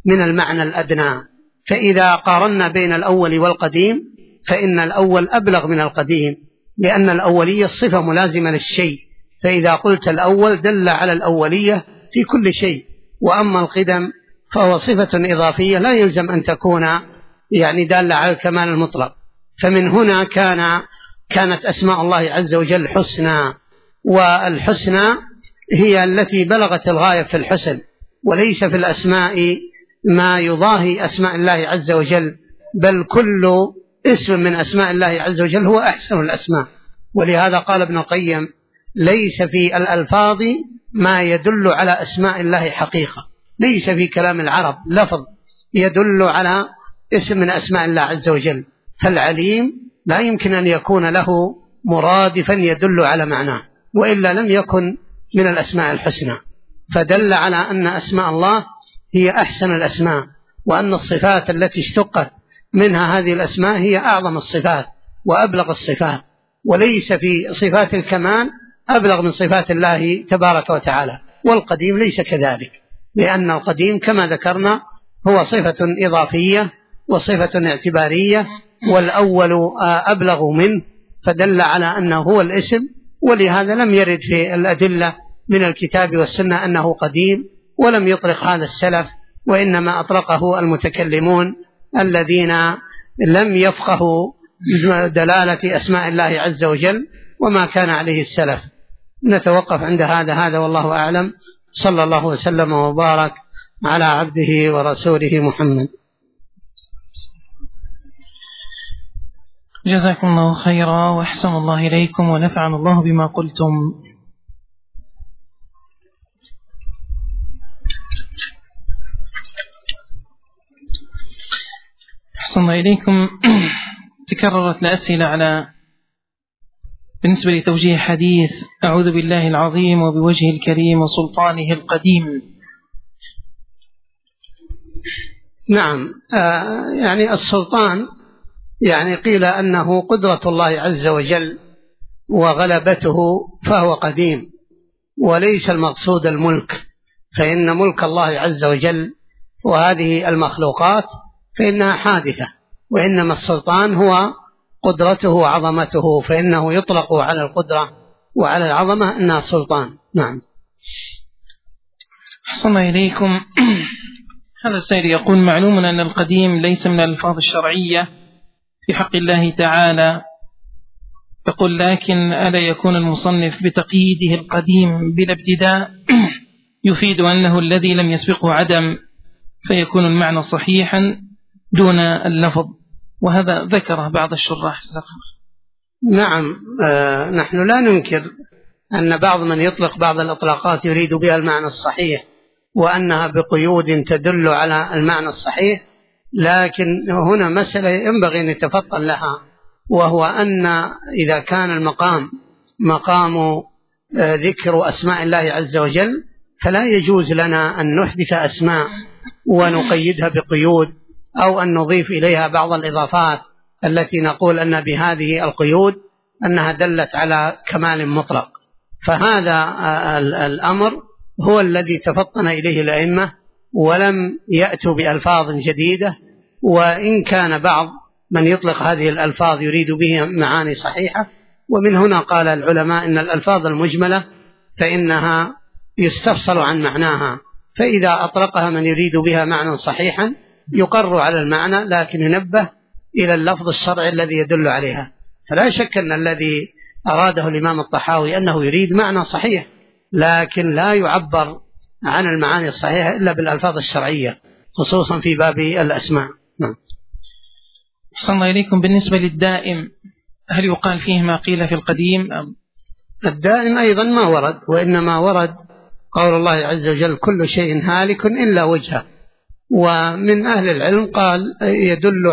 من المعنى الأدنى. فإذا قارنا بين الأول والقديم فإن الأول أبلغ من القديم، لأن الأولية صفة ملازمة للشيء، فإذا قلت الأول دل على الأولية في كل شيء. وأما القدم فهو صفة إضافية لا يلزم أن تكون دالة على الكمال المطلق. فمن هنا كانت أسماء الله عز وجل حسنى، والحسنى هي التي بلغت الغاية في الحسن، وليس في الأسماء ما يضاهي أسماء الله عز وجل، بل كل اسم من أسماء الله عز وجل هو أحسن الأسماء. ولهذا قال ابن القيم: ليس في الألفاظ ما يدل على أسماء الله حقيقة. ليس في كلام العرب لفظ يدل على اسم من أسماء الله عز وجل، فالعليم لا يمكن أن يكون له مرادفا يدل على معناه، وإلا لم يكن من الأسماء الحسنى. فدل على أن أسماء الله هي أحسن الأسماء، وأن الصفات التي اشتقت منها هذه الأسماء هي أعظم الصفات وأبلغ الصفات، وليس في صفات الكمال أبلغ من صفات الله تبارك وتعالى. والقديم ليس كذلك، لأن القديم كما ذكرنا هو صفة إضافية وصفة اعتبارية، والأول أبلغ منه، فدل على أنه هو الاسم. ولهذا لم يرد في الأدلة من الكتاب والسنة أنه قديم، ولم يطلق هذا السلف، وإنما أطلقه المتكلمون الذين لم يفقهوا دلالة أسماء الله عز وجل وما كان عليه السلف. نتوقف عند هذا والله أعلم. صلى الله وسلم وبارك على عبده ورسوله محمد. جزاكم الله خيرا وأحسن الله إليكم ونفعنا الله بما قلتم. أحسن الله إليكم. تكررت الأسئلة بالنسبة لتوجيه حديث: أعوذ بالله العظيم وبوجهه الكريم وسلطانه القديم. نعم، السلطان قيل أنه قدرة الله عز وجل وغلبته، فهو قديم، وليس المقصود الملك، فإن ملك الله عز وجل وهذه المخلوقات فإنها حادثة، وإنما السلطان هو قدرته وعظمته، فإنه يطلق على القدرة وعلى العظمة أنها سلطان. نعم. أحسن إليكم. هذا السائل يقول: معلوم أن القديم ليس من الألفاظ الشرعية في حق الله تعالى، يقول: لكن ألا يكون المصنف بتقييده القديم بلا ابتداء يفيد أنه الذي لم يسبقه عدم، فيكون المعنى صحيحا دون اللفظ؟ وهذا ذكره بعض الشراح. نعم، نحن لا ننكر أن بعض من يطلق بعض الإطلاقات يريد بها المعنى الصحيح، وأنها بقيود تدل على المعنى الصحيح، لكن هنا مسألة ينبغي أن نتفطن لها، وهو أن إذا كان المقام مقام ذكر أسماء الله عز وجل، فلا يجوز لنا أن نحدث أسماء ونقيدها بقيود، أو أن نضيف إليها بعض الإضافات التي نقول أن بهذه القيود أنها دلت على كمال مطلق. فهذا الأمر هو الذي تفطن إليه الأئمة، ولم يأتوا بألفاظ جديدة. وإن كان بعض من يطلق هذه الألفاظ يريد بها معاني صحيحة، ومن هنا قال العلماء إن الألفاظ المجملة فإنها يستفصل عن معناها، فإذا أطلقها من يريد بها معنى صحيحا يقر على المعنى، لكن ينبه إلى اللفظ الشرعي الذي يدل عليها. فلا شك أن الذي أراده الإمام الطحاوي أنه يريد معنى صحيح، لكن لا يعبر عن المعاني الصحيحة إلا بالألفاظ الشرعية، خصوصا في باب الأسماء. نعم. أحسن الله إليكم. بالنسبة للدائم، هل يقال فيه ما قيل في القديم؟ الدائم أيضا ما ورد، وإنما ورد قول الله عز وجل: كل شيء هالك إلا وجهه. ومن أهل العلم قال يدل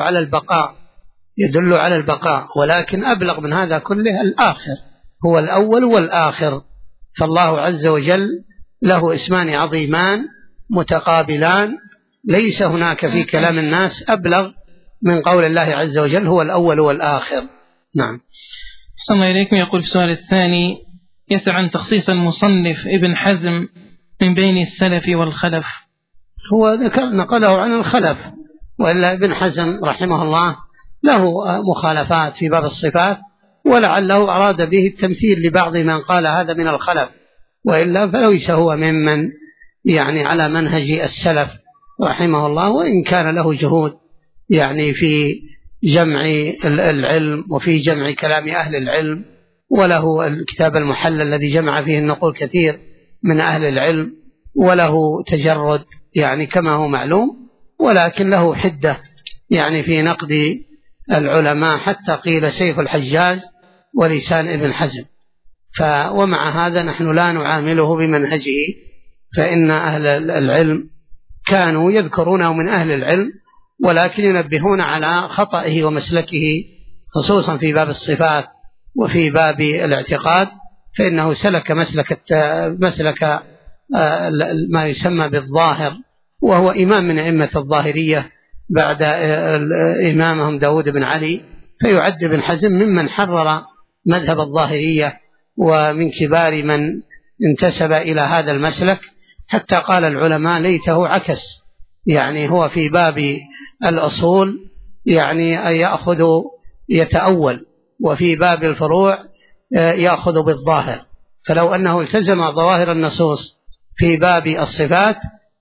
على البقاء، ولكن أبلغ من هذا كله الآخر، هو الأول والآخر. فالله عز وجل له اسمان عظيمان متقابلان، ليس هناك في كلام الناس أبلغ من قول الله عز وجل هو الأول والآخر. نعم. أحسن الله إليكم. يقول في السؤال الثاني: يسأل عن تخصيص المصنف ابن حزم من بين السلف والخلف. هو نقله عن الخلف، وإلا ابن حزم رحمه الله له مخالفات في باب الصفات، ولعله أراد به التمثيل لبعض من قال هذا من الخلف، وإلا فليس هو ممن يعني على منهج السلف رحمه الله، وإن كان له جهود يعني في جمع العلم وفي جمع كلام أهل العلم، وله الكتاب المحلل الذي جمع فيه النقول كثير من أهل العلم، وله تجرد يعني كما هو معلوم، ولكن له حدة يعني في نقد العلماء، حتى قيل سيف الحجاج ولسان ابن حزم. ومع هذا نحن لا نعامله بمنهجه، فإن أهل العلم كانوا يذكرونه من أهل العلم، ولكن ينبهون على خطئه ومسلكه، خصوصا في باب الصفات وفي باب الاعتقاد، فإنه سلك مسلك ما يسمى بالظاهر، وهو إمام من أئمة الظاهرية بعد إمامهم داود بن علي، فيعد ابن حزم ممن حرر مذهب الظاهرية ومن كبار من انتسب إلى هذا المسلك، حتى قال العلماء ليته عكس، يعني هو في باب الأصول يعني يتأول، وفي باب الفروع يأخذ بالظاهر. فلو أنه التزم ظواهر النصوص في باب الصفات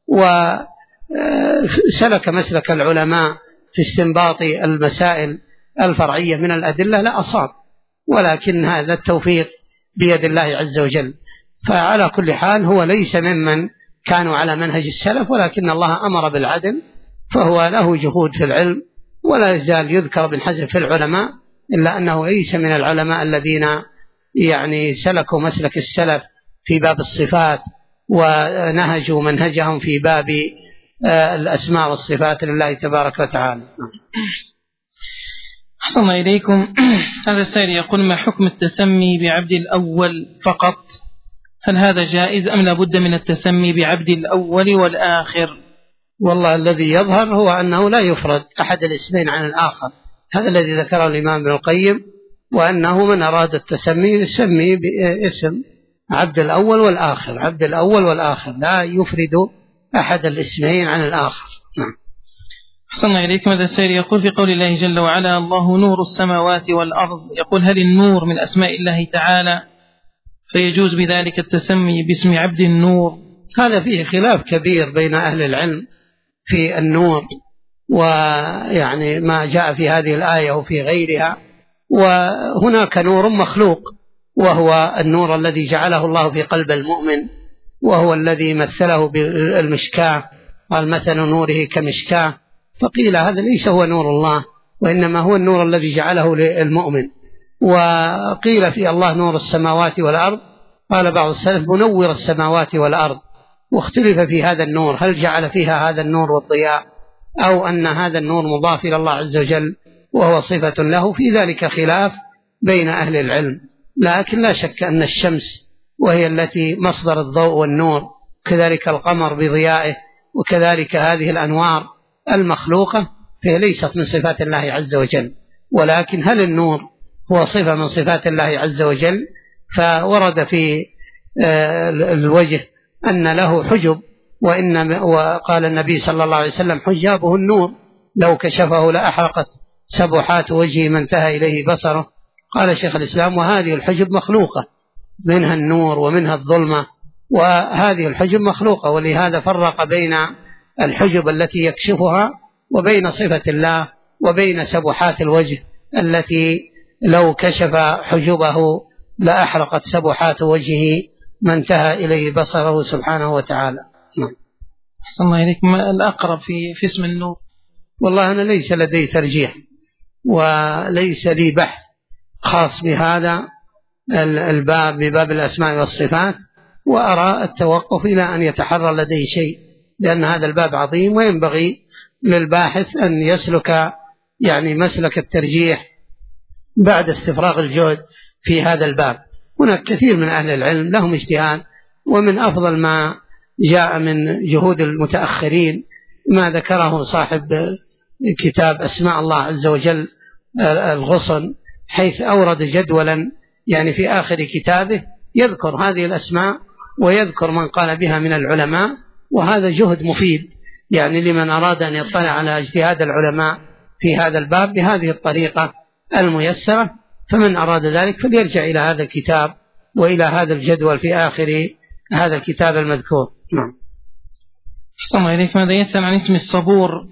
وسلك مسلك العلماء في استنباط المسائل الفرعية من الأدلة لا أصاب، ولكن هذا التوفيق بيد الله عز وجل. فعلى كل حال هو ليس ممن كانوا على منهج السلف، ولكن الله أمر بالعدل، فهو له جهود في العلم، ولا يزال يذكر ابن حزم في العلماء، إلا أنه ليس من العلماء الذين يعني سلكوا مسلك السلف في باب الصفات ونهجوا منهجهم في باب الأسماء والصفات لله تبارك وتعالى. أحسن إليكم. هذا السائل يقول: ما حكم التسمي بعبد الأول فقط؟ هل هذا جائز أم لابد من التسمي بعبد الأول والآخر؟ والله الذي يظهر هو أنه لا يفرد أحد الاسمين عن الآخر، هذا الذي ذكره الإمام ابن القيم، وأنه من أراد التسمي يسمي باسم عبد الأول والآخر، عبد الأول والآخر، لا يفرد أحد الاسمين عن الآخر. نعم. أحسن إليكم. هذا السائل يقول: في قول الله جل وعلا الله نور السماوات والأرض، يقول: هل النور من أسماء الله تعالى فيجوز بذلك التسمي باسم عبد النور؟ هذا فيه خلاف كبير بين أهل العلم في النور، ويعني ما جاء في هذه الآية وفي غيرها. وهناك نور مخلوق، وهو النور الذي جعله الله في قلب المؤمن، وهو الذي مثله بالمشكاة، قال مثل نوره كمشكاة، فقيل هذا ليس هو نور الله، وإنما هو النور الذي جعله للمؤمن. وقيل في الله نور السماوات والأرض، قال بعض السلف منور السماوات والأرض، واختلف في هذا النور، هل جعل فيها هذا النور والضياء، أو أن هذا النور مضاف إلى الله عز وجل وهو صفة له، في ذلك خلاف بين أهل العلم. لكن لا شك أن الشمس وهي التي مصدر الضوء والنور، كذلك القمر بضيائه، وكذلك هذه الأنوار المخلوقة، فهي ليست من صفات الله عز وجل. ولكن هل النور هو صفة من صفات الله عز وجل؟ فورد في الوجه أن له حجب، وقال النبي صلى الله عليه وسلم حجابه النور، لو كشفه لأحرقت سبحات وجهه ما انتهى إليه بصره. قال شيخ الإسلام: وهذه الحجب مخلوقة، منها النور ومنها الظلمة، وهذه الحجب مخلوقة، ولهذا فرق بين الحجب التي يكشفها وبين صفة الله، وبين سبحات الوجه التي لو كشف حجبه لأحرقت سبحات وجهه ما انتهى إليه بصره سبحانه وتعالى. أحسن الله إليكم. الأقرب في اسم النور؟ والله أنا ليس لدي ترجيح، وليس لي بحث خاص بهذا الباب، بباب الأسماء والصفات، وأرى التوقف إلى أن يتحرر لدي شيء، لأن هذا الباب عظيم، وينبغي للباحث أن يسلك يعني مسلك الترجيح بعد استفراغ الجهد في هذا الباب. هناك كثير من أهل العلم لهم اجتهاد، ومن أفضل ما جاء من جهود المتأخرين ما ذكره صاحب كتاب أسماء الله عز وجل الغصن، حيث أورد جدولا يعني في آخر كتابه يذكر هذه الأسماء ويذكر من قال بها من العلماء، وهذا جهد مفيد يعني لمن أراد أن يطلع على اجتهاد العلماء في هذا الباب بهذه الطريقة الميسرة، فمن أراد ذلك فليرجع إلى هذا الكتاب وإلى هذا الجدول في آخر هذا الكتاب المذكور. نعم. أحسن الله إليك. ماذا يسأل عن اسم الصبور؟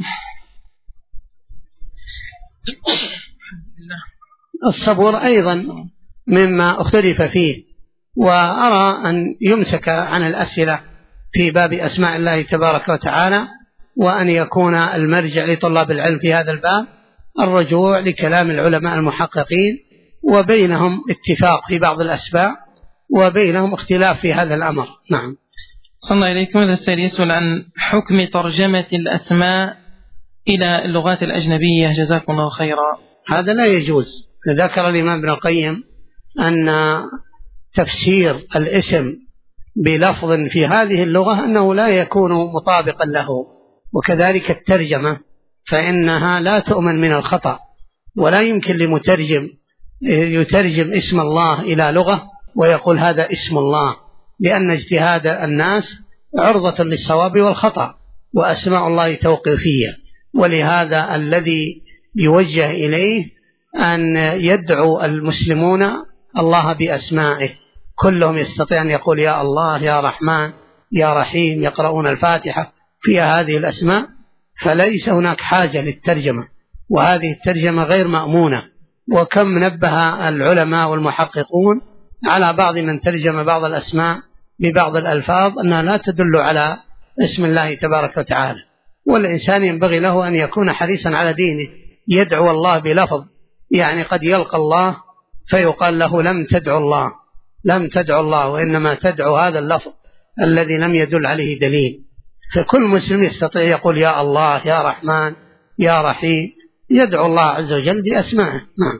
الصبور أيضا مما اختلف فيه، وأرى أن يمسك عن الأسئلة في باب أسماء الله تبارك وتعالى، وأن يكون المرجع لطلاب العلم في هذا الباب الرجوع لكلام العلماء المحققين، وبينهم اتفاق في بعض الأسباب وبينهم اختلاف في هذا الأمر. نعم. صلى الله عليكم. هذا السائل يسأل عن حكم ترجمة الأسماء إلى اللغات الأجنبية، جزاكم الله خيرا. هذا لا يجوز. ذكر الإمام ابن القيم أن تفسير الاسم بلفظ في هذه اللغة أنه لا يكون مطابقا له، وكذلك الترجمة فإنها لا تؤمن من الخطأ، ولا يمكن لمترجم يترجم اسم الله إلى لغة ويقول هذا اسم الله، لأن اجتهاد الناس عرضة للصواب والخطأ، وأسماء الله توقيفية. ولهذا الذي يوجه إليه أن يدعو المسلمون الله بأسمائه، كلهم يستطيع أن يقول يا الله يا رحمن يا رحيم، يقرؤون الفاتحة فيها هذه الأسماء، فليس هناك حاجة للترجمة، وهذه الترجمة غير مأمونة. وكم نبه العلماء والمحققون على بعض من ترجم بعض الأسماء ببعض الألفاظ أنها لا تدل على اسم الله تبارك وتعالى. والإنسان ينبغي له أن يكون حريصا على دينه، يدعو الله بلفظ، يعني قد يلقى الله فيقال له لم تدعو الله، لم تدعو الله، وإنما تدعو هذا اللفظ الذي لم يدل عليه دليل. فكل مسلم يستطيع يقول يا الله يا رحمن يا رحيم، يدعو الله عز وجل بأسمائه. نعم.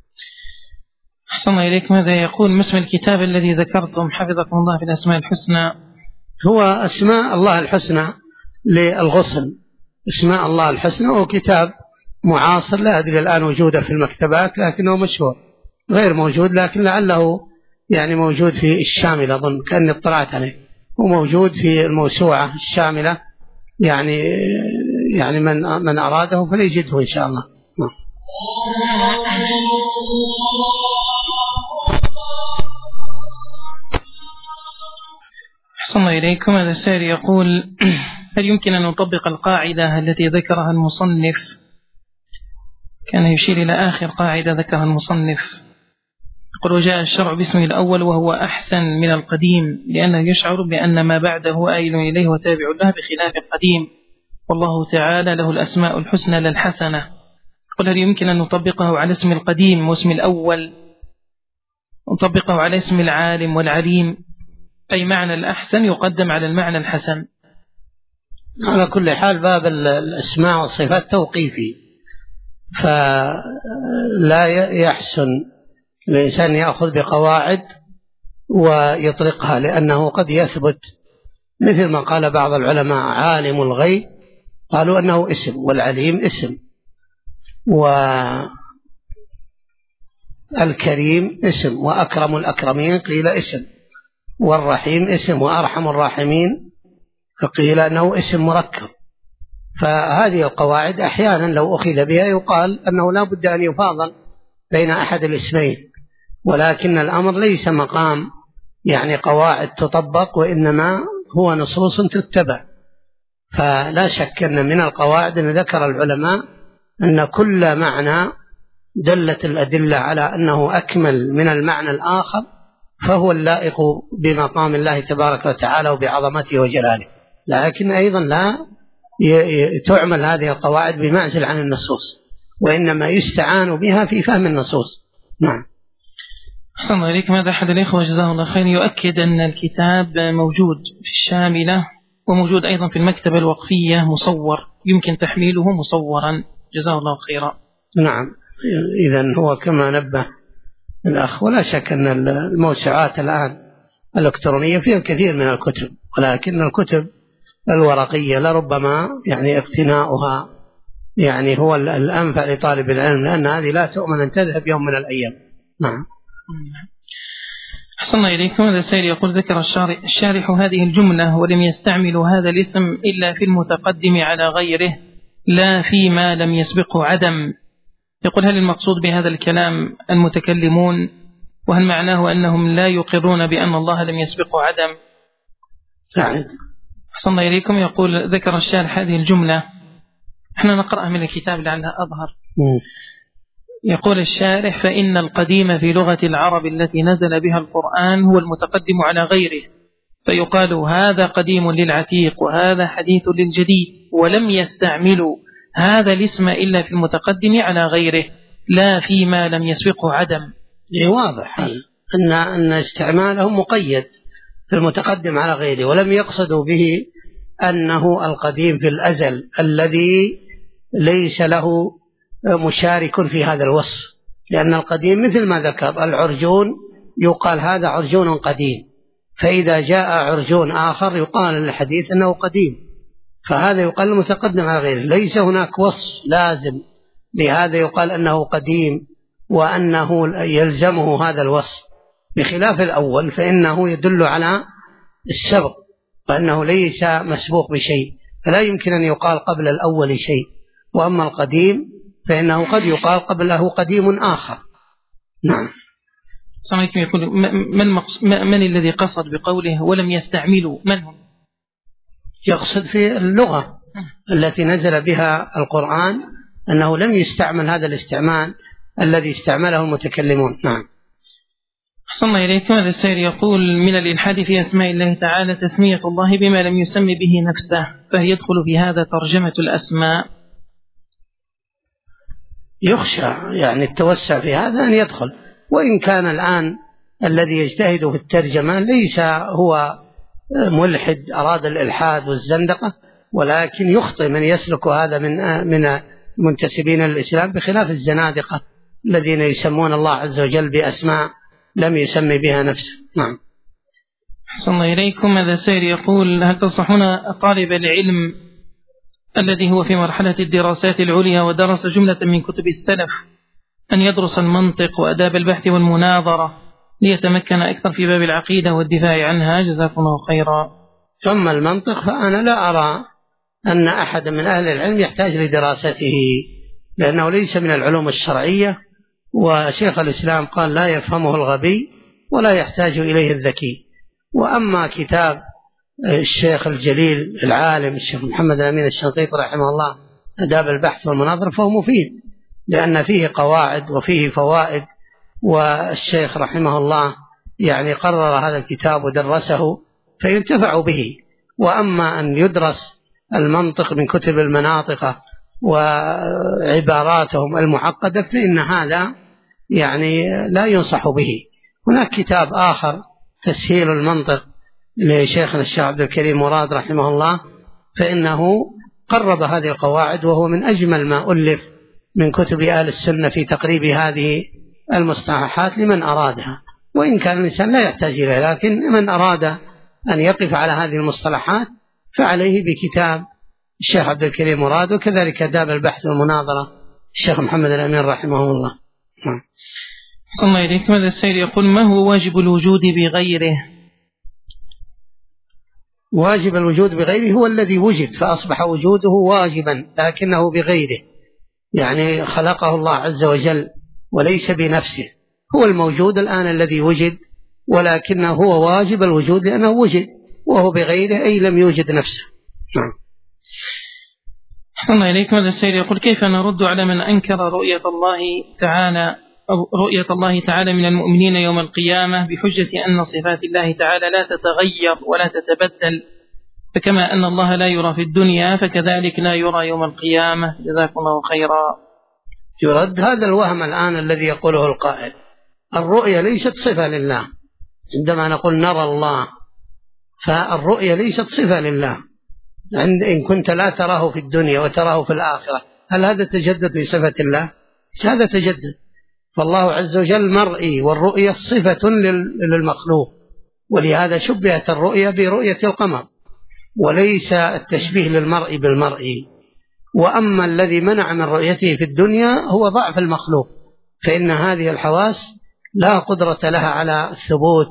أحسن الله إليك. ماذا يقول ما اسم الكتاب الذي ذكرتم حفظكم الله في الأسماء الحسنى؟ هو أسماء الله الحسنى للغسل، اسماء الله الحسنى، وهو كتاب معاصر لا أدري الآن وجوده في المكتبات، لكنه مشهور، غير موجود، لكن لعله يعني موجود في الشاملة، أظن كأني اطلعت عليه، هو موجود في الموسوعة الشاملة، يعني من أراده فليجده إن شاء الله. أحسن الله إليكم. هذا السائل يقول هل يمكن أن نطبق القاعدة التي ذكرها المصنف؟ كان يشير إلى آخر قاعدة ذكرها المصنف، يقول وجاء الشرع باسمه الأول وهو أحسن من القديم، لأنه يشعر بأن ما بعده آيل إليه وتابع له بخلاف القديم، والله تعالى له الأسماء الحسنى لا الحسنة. قل هل يمكن أن نطبقه على اسم القديم واسم الأول، نطبقه على اسم العالم والعليم، أي معنى الأحسن يقدم على المعنى الحسن؟ على كل حال باب الأسماء والصفات توقيفي، فلا يحسن الإنسان يأخذ بقواعد ويطلقها، لأنه قد يثبت مثل ما قال بعض العلماء عالم الغيب قالوا أنه اسم، والعليم اسم، والكريم اسم، وأكرم الأكرمين قيل اسم، والرحيم اسم، وأرحم الراحمين قيل أنه اسم مركب. فهذه القواعد أحيانا لو أخذ بها يقال أنه لا بد أن يفاضل بين أحد الاسمين، ولكن الأمر ليس مقام يعني قواعد تطبق، وإنما هو نصوص تتبع. فلا شك أن من القواعد أن ذكر العلماء أن كل معنى دلت الأدلة على أنه أكمل من المعنى الآخر فهو اللائق بمقام الله تبارك وتعالى وبعظمته وجلاله، لكن أيضا لا تعمل هذه القواعد بمعزل عن النصوص، وإنما يستعان بها في فهم النصوص. نعم. أحسن الله إليك. ماذا أحد الإخوة جزاه الله خير يؤكد أن الكتاب موجود في الشاملة وموجود أيضا في المكتبة الوقفية مصور، يمكن تحميله مصورا، جزاه الله خيرا. نعم، إذن هو كما نبه الأخ، ولا شك أن الموسوعات الآن الإلكترونية فيها الكثير من الكتب، ولكن الكتب الورقية لربما يعني اقتناؤها يعني هو الأنفع لطالب العلم، لأن هذه لا تؤمن أن تذهب يوم من الأيام. نعم. أحسن إليكم. هذا السائل يقول: ذكر الشارح هذه الجملة ولم يستعمل هذا الاسم إلا في المتقدم على غيره لا فيما لم يسبقه عدم. يقول: هل المقصود بهذا الكلام المتكلمون؟ وهل معناه أنهم لا يقرون بأن الله لم يسبقه عدم؟ أحسن إليكم. يقول: ذكر الشارح هذه الجملة، احنا نقرأ من الكتاب لعلها أظهر. يقول الشارح: فإن القديم في لغة العرب التي نزل بها القرآن هو المتقدم على غيره، فيقال هذا قديم للعتيق وهذا حديث للجديد، ولم يستعملوا هذا الاسم إلا في المتقدم على غيره لا فيما لم يسبقه عدم. واضح أن استعماله مقيد في المتقدم على غيره، ولم يقصدوا به أنه القديم في الأزل الذي ليس له مشارك في هذا الوصف، لأن القديم مثل ما ذكر العرجون يقال هذا عرجون قديم، فإذا جاء عرجون آخر يقال للحديث أنه قديم، فهذا يقال المتقدم على غيره. ليس هناك وصف لازم لهذا يقال أنه قديم وأنه يلزمه هذا الوصف، بخلاف الأول فإنه يدل على السبق وأنه ليس مسبوق بشيء، فلا يمكن أن يقال قبل الأول شيء. وأما القديم فإنه قد يقال قبله قديم آخر. نعم. سمعكم يقول: من الذي قصد بقوله ولم يستعملوا؟ من هم؟ يقصد في اللغة التي نزل بها القرآن أنه لم يستعمل هذا الاستعمال الذي استعمله المتكلمون. نعم. أحسن إليكم. هذا السائل يقول: من الإلحاد في أسماء الله تعالى تسمية الله بما لم يسمي به نفسه، فهل يدخل في هذا ترجمة الأسماء؟ يخشى يعني التوسع في هذا أن يدخل، وإن كان الآن الذي يجتهد في الترجمة ليس هو ملحد أراد الإلحاد والزندقة، ولكن يخطئ من يسلك هذا من منتسبين للإسلام، بخلاف الزنادقة الذين يسمون الله عز وجل بأسماء لم يسمي بها نفسه. نعم. أحسن إليكم. هذا السائل يقول: هل تنصحون طالب العلم الذي هو في مرحلة الدراسات العليا ودرس جملة من كتب السلف أن يدرس المنطق وأداب البحث والمناظرة ليتمكن أكثر في باب العقيدة والدفاع عنها؟ جزاكم الله خيرا. ثم المنطق فأنا لا أرى أن أحد من أهل العلم يحتاج لدراسته، لأنه ليس من العلوم الشرعية، وشيخ الإسلام قال لا يفهمه الغبي ولا يحتاج إليه الذكي. وأما كتاب الشيخ الجليل العالم الشيخ محمد الأمين الشنقيطي رحمه الله أداب البحث والمناظرة، فهو مفيد لأن فيه قواعد وفيه فوائد، والشيخ رحمه الله يعني قرر هذا الكتاب ودرسه فينتفع به. وأما أن يدرس المنطق من كتب المناطق وعباراتهم المعقدة فإن هذا يعني لا ينصح به. هناك كتاب آخر تسهيل المنطق لشيخنا الشيخ عبد الكريم مراد رحمه الله، فإنه قرب هذه القواعد، وهو من أجمل ما ألف من كتب أهل السنة في تقريب هذه المصطلحات لمن أرادها، وإن كان الإنسان لا يحتاج إليه، لكن من أراد أن يقف على هذه المصطلحات فعليه بكتاب الشيخ عبد الكريم مراد، وكذلك أداب البحث والمناظرة الشيخ محمد الأمين رحمه الله. صلى الله عليه وسلم. السائل يقول: ما هو واجب الوجود بغيره؟ واجب الوجود بغيره هو الذي وجد فأصبح وجوده واجبا، لكنه بغيره، يعني خلقه الله عز وجل وليس بنفسه. هو الموجود الآن الذي وجد، ولكنه هو واجب الوجود لأنه وجد، وهو بغيره أي لم يوجد نفسه. أحسن الله إليكم. هذا السائل يقول: كيف نرد على من أنكر رؤية الله تعالى من المؤمنين يوم القيامة بحجة أن صفات الله تعالى لا تتغير ولا تتبدل، فكما أن الله لا يرى في الدنيا فكذلك لا يرى يوم القيامة؟ جزاكم الله خيرا. يرد هذا الوهم الآن الذي يقوله القائل. الرؤية ليست صفة لله، عندما نقول نرى الله فالرؤية ليست صفة لله. إن كنت لا تراه في الدنيا وتراه في الآخرة، هل هذا تجدد في صفة الله؟ هذا تجدد. فالله عز وجل مرئي، والرؤية صفة للمخلوق، ولهذا شبهت الرؤية برؤية القمر، وليس التشبيه للمرئي بالمرئي. وأما الذي منع من رؤيته في الدنيا هو ضعف المخلوق، فإن هذه الحواس لا قدرة لها على الثبوت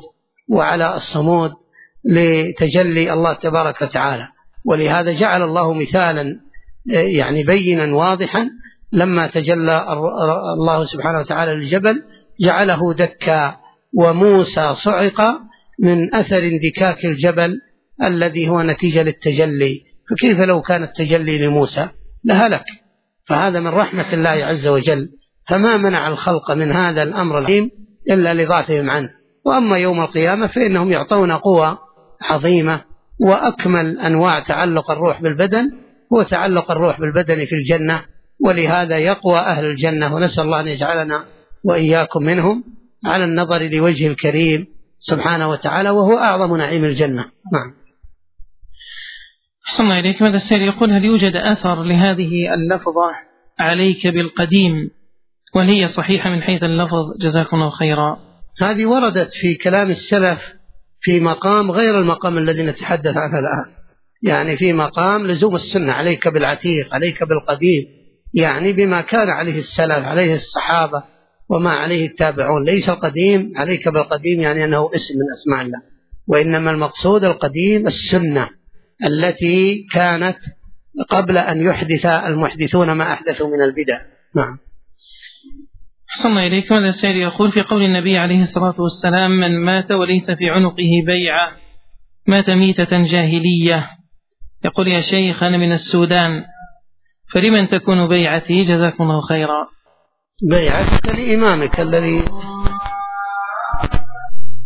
وعلى الصمود لتجلي الله تبارك وتعالى. ولهذا جعل الله مثالا يعني بينا واضحا لما تجلى الله سبحانه وتعالى للجبل جعله دكا، وموسى صعق من أثر اندكاك الجبل الذي هو نتيجة للتجلي، فكيف لو كان التجلي لموسى لهلك. فهذا من رحمة الله عز وجل، فما منع الخلق من هذا الأمر العظيم إلا لضعفهم عنه. وأما يوم القيامة فإنهم يعطون قوة عظيمة، وأكمل أنواع تعلق الروح بالبدن هو تعلق الروح بالبدن في الجنة، ولهذا يقوى أهل الجنة، ونسأل الله أن يجعلنا وإياكم منهم، على النظر لوجه الكريم سبحانه وتعالى، وهو أعظم نعيم الجنة. نعم. أحسن الله إليك. ماذا السائل يقول: هل يوجد أثر لهذه اللفظة عليك بالقديم، وهي صحيحة من حيث اللفظ؟ جزاكم الله خيرا. هذه وردت في كلام السلف في مقام غير المقام الذي نتحدث عنه الآن، يعني في مقام لزوم السنة، عليك بالعتيق، عليك بالقديم، يعني بما كان عليه السلف، عليه الصحابة، وما عليه التابعون. ليس القديم عليك بالقديم يعني أنه اسم من أسماء الله، وإنما المقصود القديم السنة التي كانت قبل أن يحدث المحدثون ما أحدثوا من البدع. نعم. أحسن الله إليك. ماذا السائل يقول: في قول النبي عليه الصلاة والسلام: من مات وليس في عنقه بيعة مات ميتة جاهلية. يقول: يا شيخ أنا من السودان، فلمن تكون بيعتي؟ جزاكم الله خيرا. بيعتك لإمامك الذي